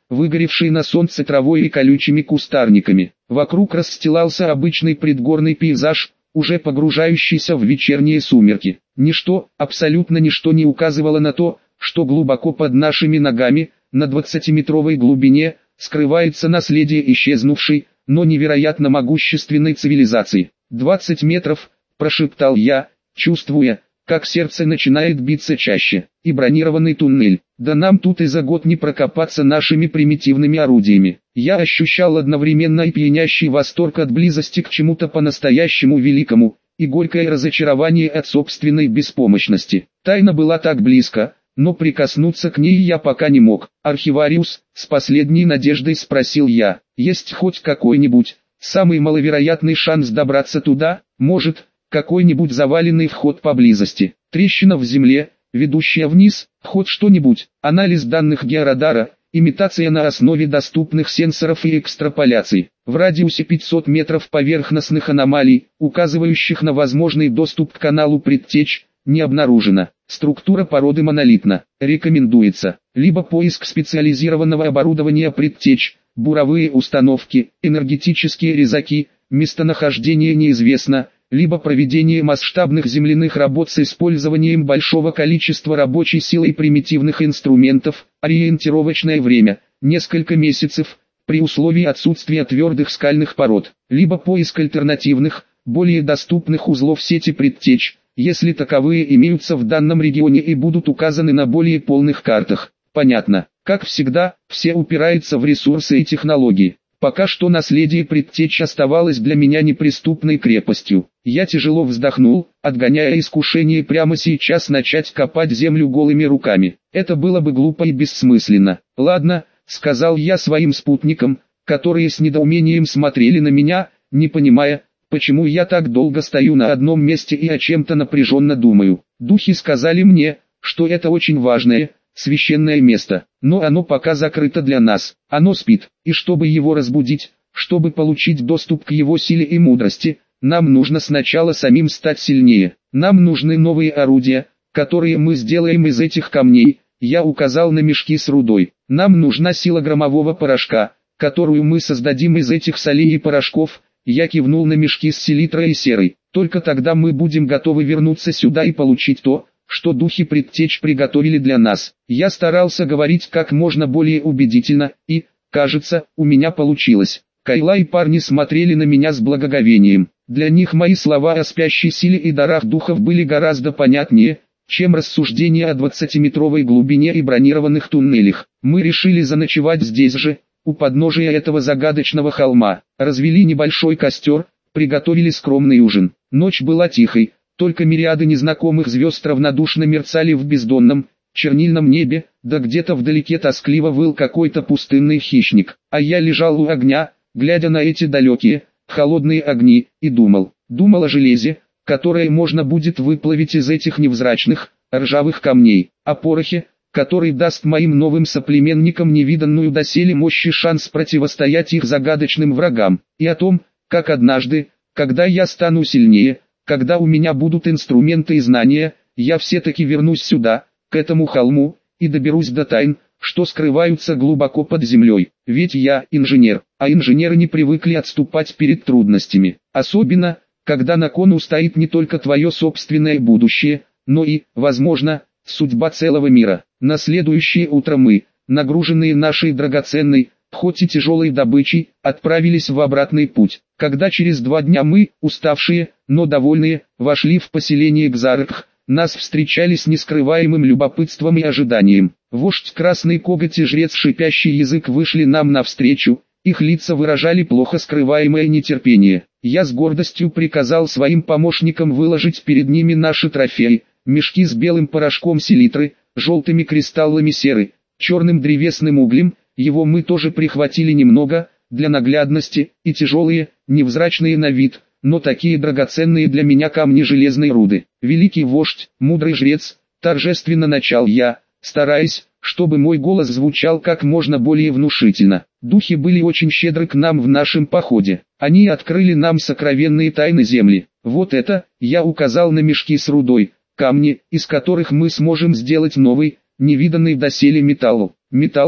выгоревшей на солнце травой и колючими кустарниками. Вокруг расстилался обычный предгорный пейзаж, уже погружающийся в вечерние сумерки. Ничто, абсолютно ничто не указывало на то, что глубоко под нашими ногами, на двадцатиметровой глубине, скрывается наследие исчезнувшей, но невероятно могущественной цивилизации. «Двадцать метров», – прошептал я, чувствуя, как сердце начинает биться чаще. И бронированный туннель. Да нам тут и за год не прокопаться нашими примитивными орудиями. Я ощущал одновременно и пьянящий восторг от близости к чему-то по-настоящему великому, и горькое разочарование от собственной беспомощности. Тайна была так близко, но прикоснуться к ней я пока не мог. «Архивариус», с последней надеждой спросил я, есть хоть какой-нибудь, самый маловероятный шанс добраться туда, может, какой-нибудь заваленный вход поблизости, трещина в земле, ведущая вниз, хоть что-нибудь, анализ данных георадара, имитация на основе доступных сенсоров и экстраполяций, в радиусе пятьсот метров поверхностных аномалий, указывающих на возможный доступ к каналу предтеч, не обнаружено. Структура породы монолитна. Рекомендуется либо поиск специализированного оборудования предтеч, буровые установки, энергетические резаки, местонахождение неизвестно, либо проведение масштабных земляных работ с использованием большого количества рабочей силы и примитивных инструментов, ориентировочное время – несколько месяцев, при условии отсутствия твердых скальных пород, либо поиск альтернативных, более доступных узлов сети предтеч, если таковые имеются в данном регионе и будут указаны на более полных картах. Понятно, как всегда, все упирается в ресурсы и технологии. Пока что наследие предтеч оставалось для меня неприступной крепостью. Я тяжело вздохнул, отгоняя искушение прямо сейчас начать копать землю голыми руками. Это было бы глупо и бессмысленно. «Ладно», — сказал я своим спутникам, которые с недоумением смотрели на меня, не понимая, почему я так долго стою на одном месте и о чем-то напряженно думаю. Духи сказали мне, что это очень важное, священное место, но оно пока закрыто для нас, оно спит, и чтобы его разбудить, чтобы получить доступ к его силе и мудрости, нам нужно сначала самим стать сильнее, нам нужны новые орудия, которые мы сделаем из этих камней, я указал на мешки с рудой, нам нужна сила громового порошка, которую мы создадим из этих солей и порошков, я кивнул на мешки с селитрой и серой, только тогда мы будем готовы вернуться сюда и получить то, что духи предтеч приготовили для нас. Я старался говорить как можно более убедительно, и, кажется, у меня получилось. Кайла и парни смотрели на меня с благоговением. Для них мои слова о спящей силе и дарах духов были гораздо понятнее, чем рассуждения о двадцатиметровой глубине и бронированных туннелях. Мы решили заночевать здесь же, у подножия этого загадочного холма. Развели небольшой костер, приготовили скромный ужин. Ночь была тихой. Только мириады незнакомых звезд равнодушно мерцали в бездонном, чернильном небе, да где-то вдалеке тоскливо выл какой-то пустынный хищник. А я лежал у огня, глядя на эти далекие, холодные огни, и думал, думал о железе, которое можно будет выплавить из этих невзрачных, ржавых камней, о порохе, который даст моим новым соплеменникам невиданную доселе мощь и шанс противостоять их загадочным врагам, и о том, как однажды, когда я стану сильнее, когда у меня будут инструменты и знания, я все-таки вернусь сюда, к этому холму, и доберусь до тайн, что скрываются глубоко под землей. Ведь я инженер, а инженеры не привыкли отступать перед трудностями. Особенно, когда на кону стоит не только твое собственное будущее, но и, возможно, судьба целого мира. На следующее утро мы, нагруженные нашей драгоценной, хоть и тяжелой добычей, отправились в обратный путь. Когда через два дня мы, уставшие, но довольные, вошли в поселение Кзаркх, нас встречали с нескрываемым любопытством и ожиданием. Вождь Красный Коготь и жрец Шипящий Язык вышли нам навстречу, их лица выражали плохо скрываемое нетерпение. Я с гордостью приказал своим помощникам выложить перед ними наши трофеи, мешки с белым порошком селитры, желтыми кристаллами серы, черным древесным углем, его мы тоже прихватили немного, для наглядности, и тяжелые, невзрачные на вид, но такие драгоценные для меня камни железной руды. Великий вождь, мудрый жрец, торжественно начал я, стараясь, чтобы мой голос звучал как можно более внушительно. Духи были очень щедры к нам в нашем походе. Они открыли нам сокровенные тайны земли. Вот это, я указал на мешки с рудой, камни, из которых мы сможем сделать новый, невиданный доселе металл. Металл,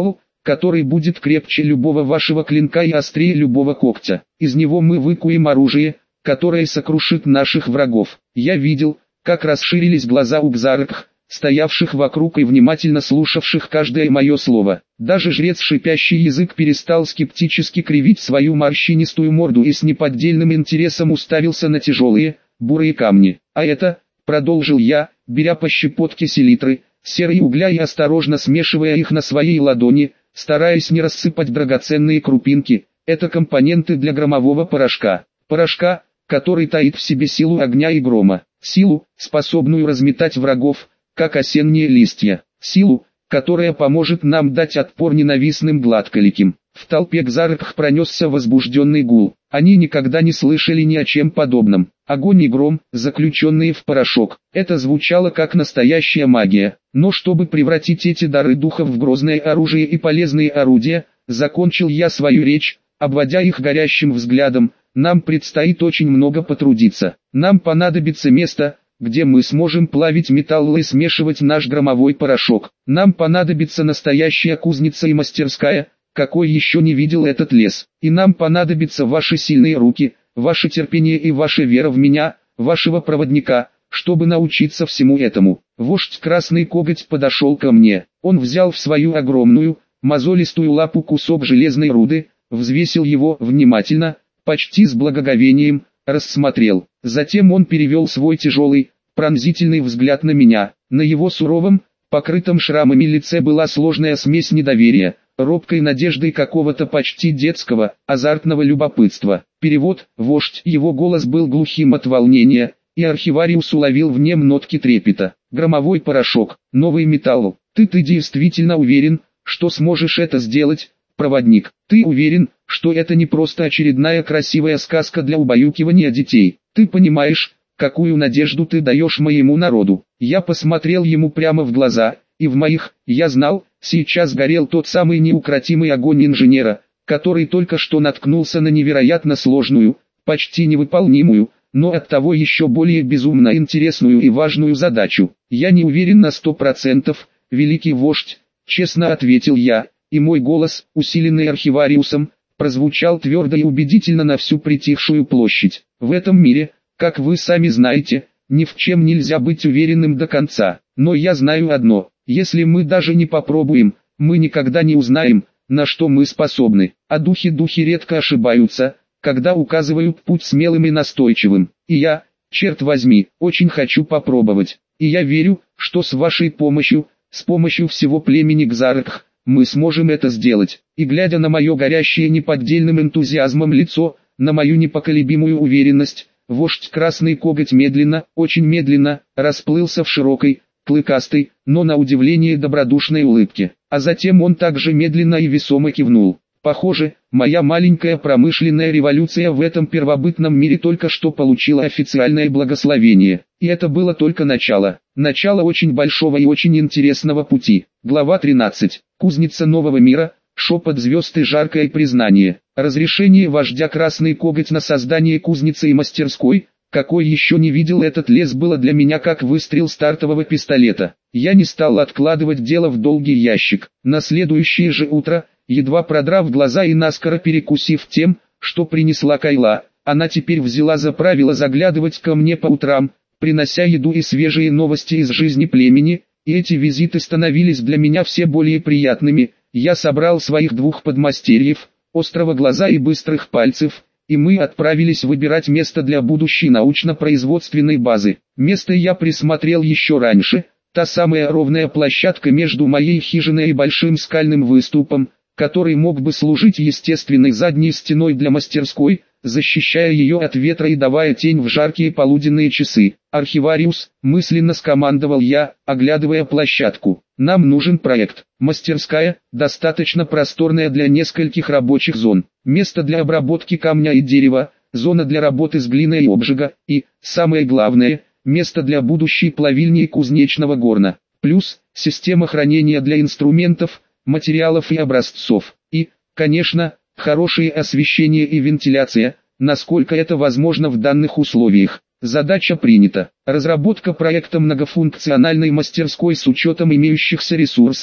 который будет крепче любого вашего клинка и острее любого когтя. Из него мы выкуем оружие, которое сокрушит наших врагов. Я видел, как расширились глаза у Кзаркх, стоявших вокруг и внимательно слушавших каждое мое слово. Даже жрец Шипящий Язык перестал скептически кривить свою морщинистую морду и с неподдельным интересом уставился на тяжелые, бурые камни. А это, продолжил я, беря по щепотке селитры, серы угля и осторожно смешивая их на своей ладони, стараясь не рассыпать драгоценные крупинки, это компоненты для громового порошка. Порошка, который таит в себе силу огня и грома, силу, способную разметать врагов, как осенние листья, силу, которая поможет нам дать отпор ненавистным гладколиким. В толпе Кзаркх пронесся возбужденный гул. Они никогда не слышали ни о чем подобном. Огонь и гром, заключенные в порошок. Это звучало как настоящая магия. Но чтобы превратить эти дары духов в грозное оружие и полезные орудия, закончил я свою речь, обводя их горящим взглядом, нам предстоит очень много потрудиться. Нам понадобится место, где мы сможем плавить металл и смешивать наш громовой порошок. Нам понадобится настоящая кузница и мастерская, какой еще не видел этот лес. И нам понадобятся ваши сильные руки, ваше терпение и ваша вера в меня, вашего проводника, чтобы научиться всему этому. Вождь Красный Коготь подошел ко мне. Он взял в свою огромную, мозолистую лапу кусок железной руды, взвесил его внимательно, почти с благоговением, рассмотрел. Затем он перевел свой тяжелый, пронзительный взгляд на меня. На его суровом, покрытом шрамами лице была сложная смесь недоверия, робкой надежды и какого-то почти детского, азартного любопытства. Перевод, вождь, его голос был глухим от волнения, и архивариус уловил в нем нотки трепета. Громовой порошок, новый металл. Ты ты действительно уверен, что сможешь это сделать, проводник? Ты уверен, что это не просто очередная красивая сказка для убаюкивания детей? Ты понимаешь, какую надежду ты даешь моему народу? Я посмотрел ему прямо в глаза, и в моих, я знал, сейчас горел тот самый неукротимый огонь инженера, который только что наткнулся на невероятно сложную, почти невыполнимую, но оттого еще более безумно интересную и важную задачу. Я не уверен на сто процентов, великий вождь, честно ответил я, и мой голос, усиленный архивариусом, прозвучал твердо и убедительно на всю притихшую площадь. В этом мире, как вы сами знаете, ни в чем нельзя быть уверенным до конца. Но я знаю одно, если мы даже не попробуем, мы никогда не узнаем, на что мы способны. А духи-духи редко ошибаются, когда указывают путь смелым и настойчивым. И я, черт возьми, очень хочу попробовать. И я верю, что с вашей помощью, с помощью всего племени Кзаркх, мы сможем это сделать. И глядя на мое горящее неподдельным энтузиазмом лицо, на мою непоколебимую уверенность, вождь Красный Коготь медленно, очень медленно, расплылся в широкой, клыкастой, но на удивление добродушной улыбке. А затем он также медленно и весомо кивнул. Похоже, моя маленькая промышленная революция в этом первобытном мире только что получила официальное благословение. И это было только начало. Начало очень большого и очень интересного пути. Глава тринадцать. Кузница нового мира, шепот звезд и жаркое признание. Разрешение вождя Красный Коготь на создание кузницы и мастерской, какой еще не видел этот лес, было для меня как выстрел стартового пистолета. Я не стал откладывать дело в долгий ящик. На следующее же утро, едва продрав глаза и наскоро перекусив тем, что принесла Кайла, она теперь взяла за правило заглядывать ко мне по утрам, принося еду и свежие новости из жизни племени, и эти визиты становились для меня все более приятными. Я собрал своих двух подмастерьев, острого глаза и быстрых пальцев, и мы отправились выбирать место для будущей научно-производственной базы. Место я присмотрел еще раньше, та самая ровная площадка между моей хижиной и большим скальным выступом, который мог бы служить естественной задней стеной для мастерской, защищая ее от ветра и давая тень в жаркие полуденные часы. «Архивариус», мысленно скомандовал я, оглядывая площадку. «Нам нужен проект. Мастерская, достаточно просторная для нескольких рабочих зон. Место для обработки камня и дерева, зона для работы с глиной и обжига, и, самое главное, место для будущей плавильни и кузнечного горна. Плюс, система хранения для инструментов, материалов и образцов. И, конечно, хорошее освещение и вентиляция, насколько это возможно в данных условиях. Задача принята. Разработка проекта многофункциональной мастерской с учетом имеющихся ресурсов,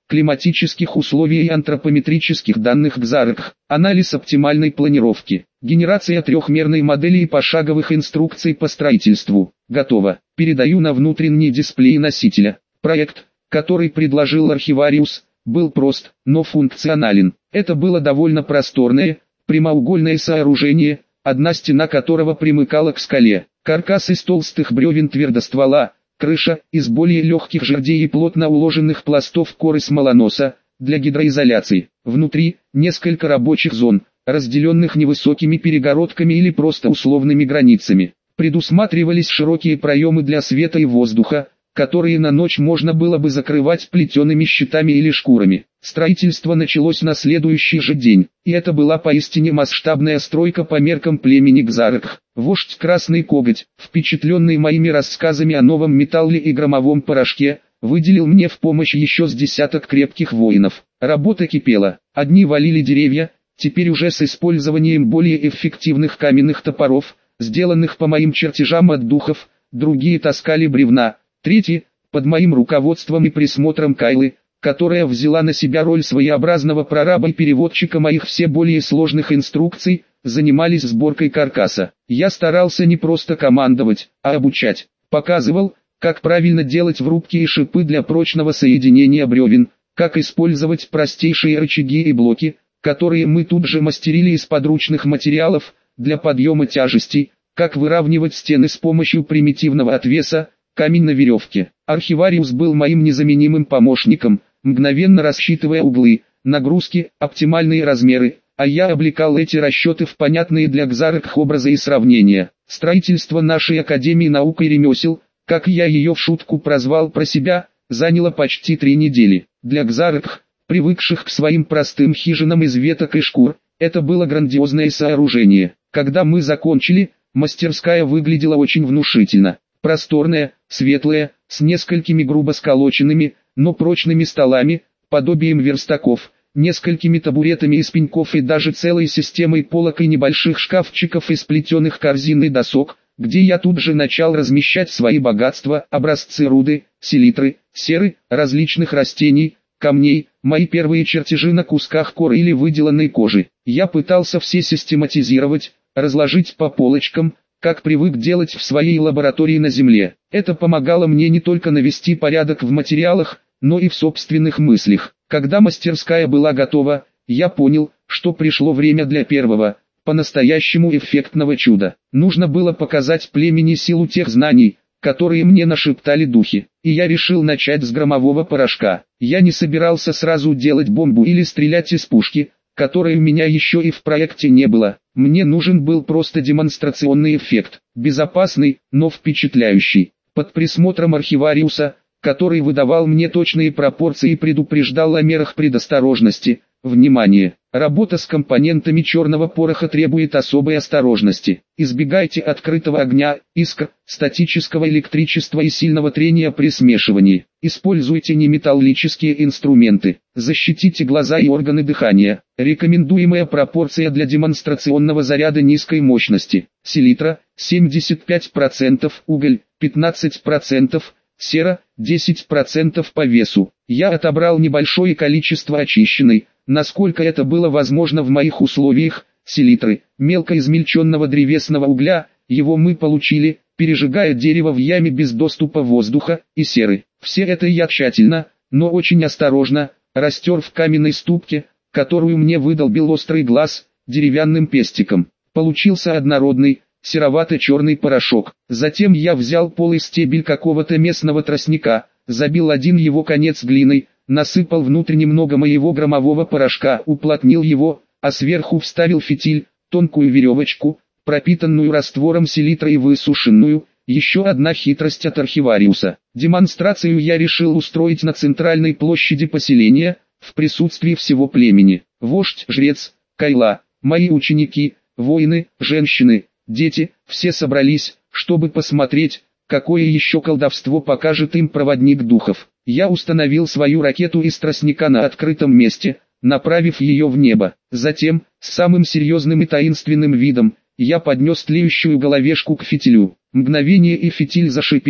климатических условий и антропометрических данных Кзаркх, анализ оптимальной планировки, генерация трехмерной модели и пошаговых инструкций по строительству. Готово. Передаю на внутренний дисплей носителя. Проект, который предложил архивариус, был прост, но функционален. Это было довольно просторное, прямоугольное сооружение, одна стена которого примыкала к скале. Каркас из толстых бревен твердоствола, крыша из более легких жердей и плотно уложенных пластов коры смолоноса для гидроизоляции. Внутри несколько рабочих зон, разделенных невысокими перегородками или просто условными границами. Предусматривались широкие проемы для света и воздуха, которые на ночь можно было бы закрывать плетеными щитами или шкурами. Строительство началось на следующий же день, и это была поистине масштабная стройка по меркам племени Кзаркх. Вождь Красный Коготь, впечатленный моими рассказами о новом металле и громовом порошке, выделил мне в помощь еще с десяток крепких воинов. Работа кипела, одни валили деревья, теперь уже с использованием более эффективных каменных топоров, сделанных по моим чертежам от духов, другие таскали бревна, третьи, под моим руководством и присмотром Кайлы, которая взяла на себя роль своеобразного прораба и переводчика моих все более сложных инструкций, занимались сборкой каркаса. Я старался не просто командовать, а обучать. Показывал, как правильно делать врубки и шипы для прочного соединения бревен, как использовать простейшие рычаги и блоки, которые мы тут же мастерили из подручных материалов, для подъема тяжестей, как выравнивать стены с помощью примитивного отвеса, камень на веревке. Архивариус был моим незаменимым помощником, мгновенно рассчитывая углы, нагрузки, оптимальные размеры, а я облекал эти расчеты в понятные для Кзаркх образы и сравнения. Строительство нашей Академии наук и ремесел, как я ее в шутку прозвал про себя, заняло почти три недели. Для Кзаркх, привыкших к своим простым хижинам из веток и шкур, это было грандиозное сооружение. Когда мы закончили, мастерская выглядела очень внушительно. Просторная, светлая, с несколькими грубо сколоченными, но прочными столами, подобием верстаков, несколькими табуретами из пеньков и даже целой системой полок и небольших шкафчиков из плетеных корзин и досок, где я тут же начал размещать свои богатства, образцы руды, селитры, серы, различных растений, камней, мои первые чертежи на кусках коры или выделанной кожи. Я пытался все систематизировать, разложить по полочкам, как привык делать в своей лаборатории на Земле. Это помогало мне не только навести порядок в материалах, но и в собственных мыслях. Когда мастерская была готова, я понял, что пришло время для первого, по-настоящему эффектного чуда. Нужно было показать племени силу тех знаний, которые мне нашептали духи. И я решил начать с громового порошка. Я не собирался сразу делать бомбу или стрелять из пушки, которой у меня еще и в проекте не было. Мне нужен был просто демонстрационный эффект, безопасный, но впечатляющий. Под присмотром архивариуса, который выдавал мне точные пропорции и предупреждал о мерах предосторожности. Внимание! Работа с компонентами черного пороха требует особой осторожности. Избегайте открытого огня, искр, статического электричества и сильного трения при смешивании. Используйте неметаллические инструменты. Защитите глаза и органы дыхания. Рекомендуемая пропорция для демонстрационного заряда низкой мощности. Селитра семьдесят пять процентов, уголь пятнадцать процентов, сера десять процентов по весу. Я отобрал небольшое количество очищенной, насколько это было возможно в моих условиях, селитры, мелко измельченного древесного угля. Его мы получили, пережигая дерево в яме без доступа воздуха, и серы. Все это я тщательно, но очень осторожно, растер в каменной ступке, которую мне выдолбил острый глаз, деревянным пестиком. Получился однородный, серовато-черный порошок. Затем я взял полый стебель какого-то местного тростника, забил один его конец глиной, насыпал внутрь немного моего громового порошка, уплотнил его, а сверху вставил фитиль, тонкую веревочку, пропитанную раствором селитры и высушенную. Еще одна хитрость от архивариуса. Демонстрацию я решил устроить на центральной площади поселения, в присутствии всего племени. Вождь, жрец, Кайла, мои ученики, воины, женщины, дети, все собрались, чтобы посмотреть, какое еще колдовство покажет им проводник духов. Я установил свою ракету из тростника на открытом месте, направив ее в небо. Затем, с самым серьезным и таинственным видом, я поднес тлеющую головешку к фитилю. Мгновение и фитиль зашипел,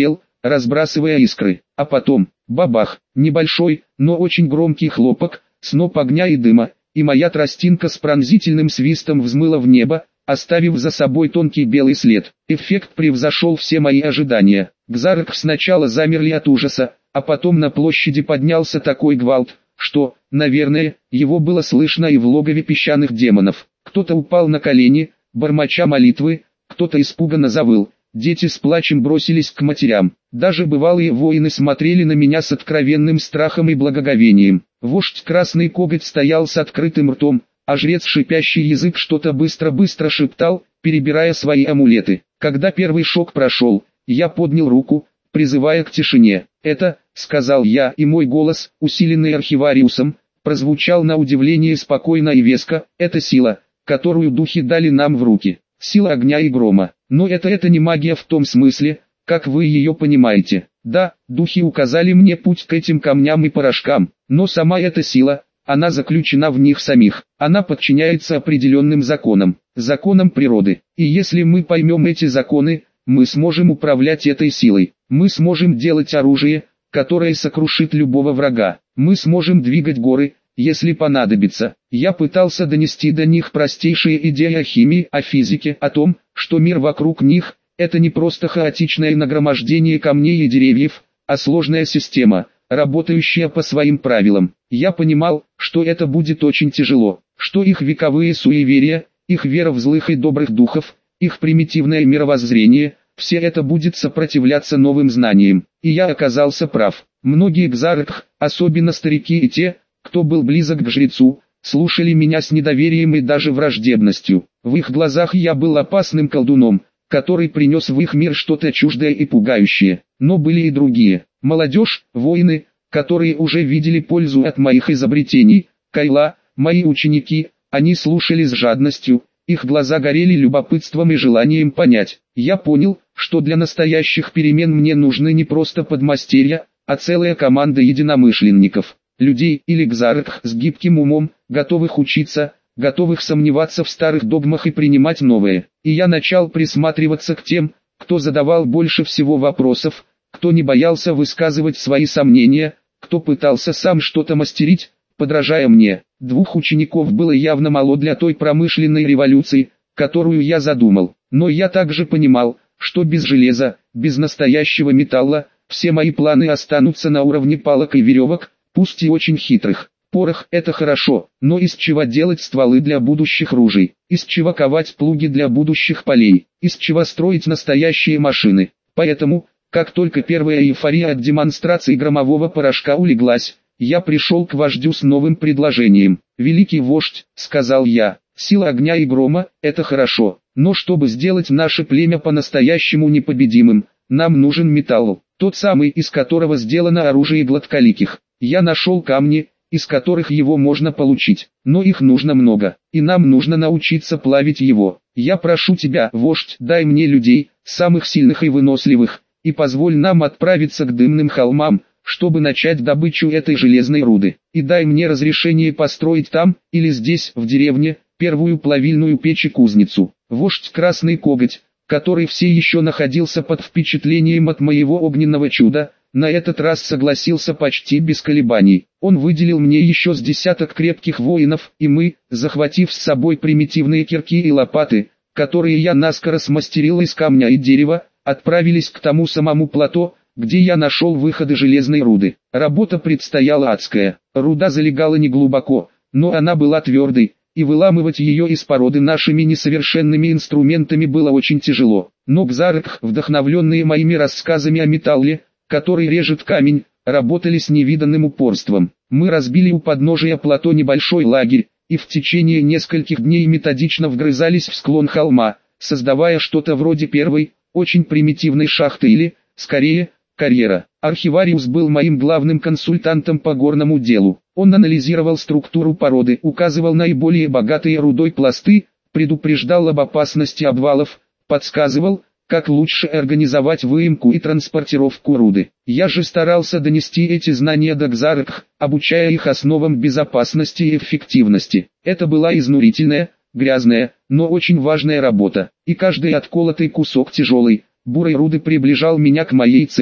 разбрасывая искры. А потом, бабах, небольшой, но очень громкий хлопок, сноп огня и дыма, и моя тростинка с пронзительным свистом взмыла в небо, оставив за собой тонкий белый след. Эффект превзошел все мои ожидания. Кзарк сначала замерли от ужаса, а потом на площади поднялся такой гвалт, что, наверное, его было слышно и в логове песчаных демонов. Кто-то упал на колени, бормоча молитвы, кто-то испуганно завыл. Дети с плачем бросились к матерям. Даже бывалые воины смотрели на меня с откровенным страхом и благоговением. Вождь Красный Коготь стоял с открытым ртом, а жрец Шипящий Язык что-то быстро-быстро шептал, перебирая свои амулеты. Когда первый шок прошел, я поднял руку, призывая к тишине. «Это», — сказал я, и мой голос, усиленный архивариусом, прозвучал на удивление спокойно и веско, «это сила, которую духи дали нам в руки, сила огня и грома. Но это это не магия в том смысле, как вы ее понимаете. Да, духи указали мне путь к этим камням и порошкам, но сама эта сила, она заключена в них самих, она подчиняется определенным законам, законам природы. И если мы поймем эти законы, мы сможем управлять этой силой, мы сможем делать оружие, которое сокрушит любого врага, мы сможем двигать горы, если понадобится». Я пытался донести до них простейшие идеи о химии, о физике, о том, что мир вокруг них – это не просто хаотичное нагромождение камней и деревьев, а сложная система, работающая по своим правилам. Я понимал, что это будет очень тяжело, что их вековые суеверия, их вера в злых и добрых духов, их примитивное мировоззрение – все это будет сопротивляться новым знаниям. И я оказался прав. Многие Кзарк, особенно старики и те, кто был близок к жрецу, слушали меня с недоверием и даже враждебностью. В их глазах я был опасным колдуном, который принес в их мир что-то чуждое и пугающее. Но были и другие. Молодежь, воины, которые уже видели пользу от моих изобретений, Кайла, мои ученики, они слушали с жадностью, их глаза горели любопытством и желанием понять. Я понял, что для настоящих перемен мне нужны не просто подмастерья, а целая команда единомышленников. Людей или Кзарк с гибким умом, готовых учиться, готовых сомневаться в старых догмах и принимать новые. И я начал присматриваться к тем, кто задавал больше всего вопросов, кто не боялся высказывать свои сомнения, кто пытался сам что-то мастерить, подражая мне. Двух учеников было явно мало для той промышленной революции, которую я задумал. Но я также понимал, что без железа, без настоящего металла, все мои планы останутся на уровне палок и веревок, пусть и очень хитрых. Порох – это хорошо, но из чего делать стволы для будущих ружей? Из чего ковать плуги для будущих полей? Из чего строить настоящие машины? Поэтому, как только первая эйфория от демонстрации громового порошка улеглась, я пришел к вождю с новым предложением. «Великий вождь», – сказал я, – «сила огня и грома – это хорошо, но чтобы сделать наше племя по-настоящему непобедимым, нам нужен металл, тот самый, из которого сделано оружие гладколиких. Я нашел камни, из которых его можно получить, но их нужно много, и нам нужно научиться плавить его. Я прошу тебя, вождь, дай мне людей, самых сильных и выносливых, и позволь нам отправиться к дымным холмам, чтобы начать добычу этой железной руды. И дай мне разрешение построить там, или здесь, в деревне, первую плавильную печь и кузницу». Вождь Красный Коготь, который все еще находился под впечатлением от моего огненного чуда, на этот раз согласился почти без колебаний. Он выделил мне еще с десяток крепких воинов, и мы, захватив с собой примитивные кирки и лопаты, которые я наскоро смастерил из камня и дерева, отправились к тому самому плато, где я нашел выходы железной руды. Работа предстояла адская. Руда залегала неглубоко, но она была твердой, и выламывать ее из породы нашими несовершенными инструментами было очень тяжело. Но Кзарк, вдохновленные моими рассказами о металле, который режет камень, работали с невиданным упорством. Мы разбили у подножия плато небольшой лагерь, и в течение нескольких дней методично вгрызались в склон холма, создавая что-то вроде первой, очень примитивной шахты или, скорее, карьера. Архивариус был моим главным консультантом по горному делу. Он анализировал структуру породы, указывал наиболее богатые рудой пласты, предупреждал об опасности обвалов, подсказывал, как лучше организовать выемку и транспортировку руды. Я же старался донести эти знания до Кзарк, обучая их основам безопасности и эффективности. Это была изнурительная, грязная, но очень важная работа, и каждый отколотый кусок тяжелой, бурой руды приближал меня к моей цели.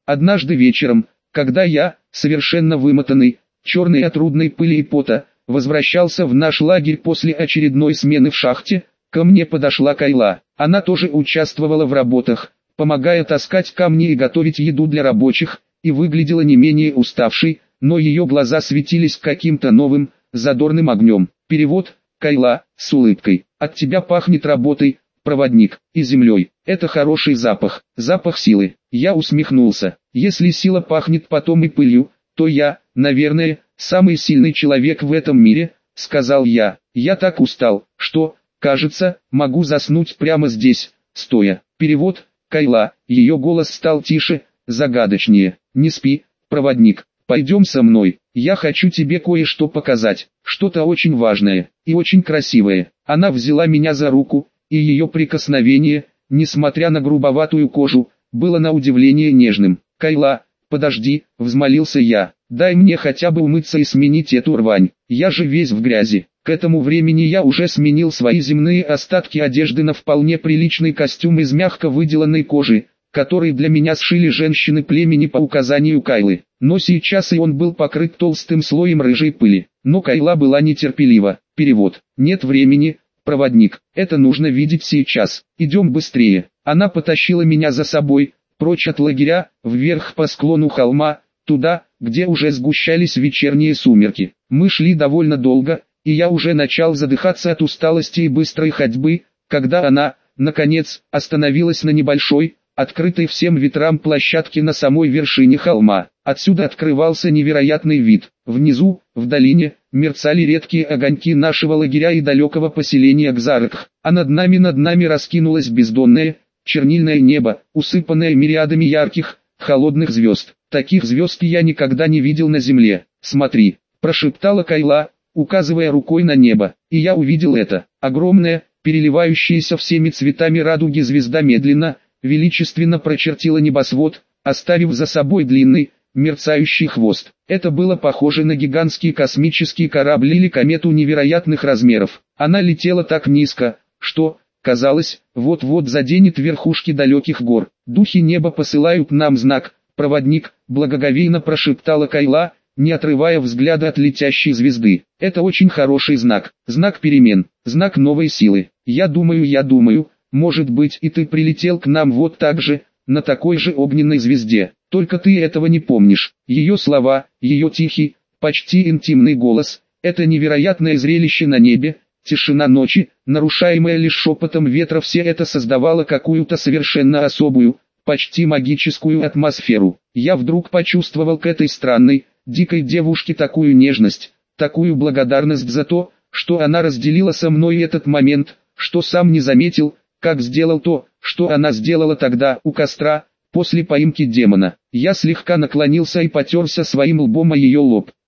Однажды вечером, когда я, совершенно вымотанный, черный от трудной пыли и пота, возвращался в наш лагерь после очередной смены в шахте, ко мне подошла Кайла. Она тоже участвовала в работах, помогая таскать камни и готовить еду для рабочих, и выглядела не менее уставшей, но ее глаза светились каким-то новым, задорным огнем. Перевод: Кайла, с улыбкой. От тебя пахнет работой, проводник, и землей. Это хороший запах, запах силы. Я усмехнулся. Если сила пахнет потом и пылью, то я, наверное, самый сильный человек в этом мире, сказал я. Я так устал, что, кажется, могу заснуть прямо здесь, стоя. Перевод: Кайла. Ее голос стал тише, загадочнее. Не спи, проводник. Пойдем со мной, я хочу тебе кое-что показать, что-то очень важное и очень красивое. Она взяла меня за руку, и ее прикосновение, несмотря на грубоватую кожу, было на удивление нежным. Кайла, подожди, взмолился я, дай мне хотя бы умыться и сменить эту рвань, я же весь в грязи. К этому времени я уже сменил свои земные остатки одежды на вполне приличный костюм из мягко выделанной кожи, который для меня сшили женщины племени по указанию Кайлы, но сейчас и он был покрыт толстым слоем рыжей пыли. Но Кайла была нетерпелива. Перевод: нет времени, проводник, это нужно видеть сейчас, идем быстрее. Она потащила меня за собой, прочь от лагеря, вверх по склону холма, туда, где уже сгущались вечерние сумерки. Мы шли довольно долго, и я уже начал задыхаться от усталости и быстрой ходьбы, когда она, наконец, остановилась на небольшой, открытой всем ветрам площадке на самой вершине холма. Отсюда открывался невероятный вид. Внизу, в долине, мерцали редкие огоньки нашего лагеря и далекого поселения Кзарыкх, а над нами над нами раскинулось бездонное, чернильное небо, усыпанное мириадами ярких, холодных звезд. Таких звезд я никогда не видел на земле. «Смотри», – прошептала Кайла, указывая рукой на небо, и я увидел это. Огромная, переливающаяся всеми цветами радуги звезда медленно, величественно прочертила небосвод, оставив за собой длинный, мерцающий хвост. Это было похоже на гигантский космический корабль или комету невероятных размеров. Она летела так низко, что, казалось, вот-вот заденет верхушки далеких гор. «Духи неба посылают нам знак, проводник», — благоговейно прошептала Кайла, не отрывая взгляда от летящей звезды. «Это очень хороший знак, знак перемен, знак новой силы. Я думаю, я думаю, может быть, и ты прилетел к нам вот так же, на такой же огненной звезде, только ты этого не помнишь». Ее слова, ее тихий, почти интимный голос, это невероятное зрелище на небе, тишина ночи, нарушаемая лишь шепотом ветра, все это создавало какую-то совершенно особую, почти магическую атмосферу. Я вдруг почувствовал к этой странной, дикой девушке такую нежность, такую благодарность за то, что она разделила со мной этот момент, что сам не заметил, как сделал то, что она сделала тогда у костра, после поимки демона. Я слегка наклонился и потерся своим лбом о ее лоб.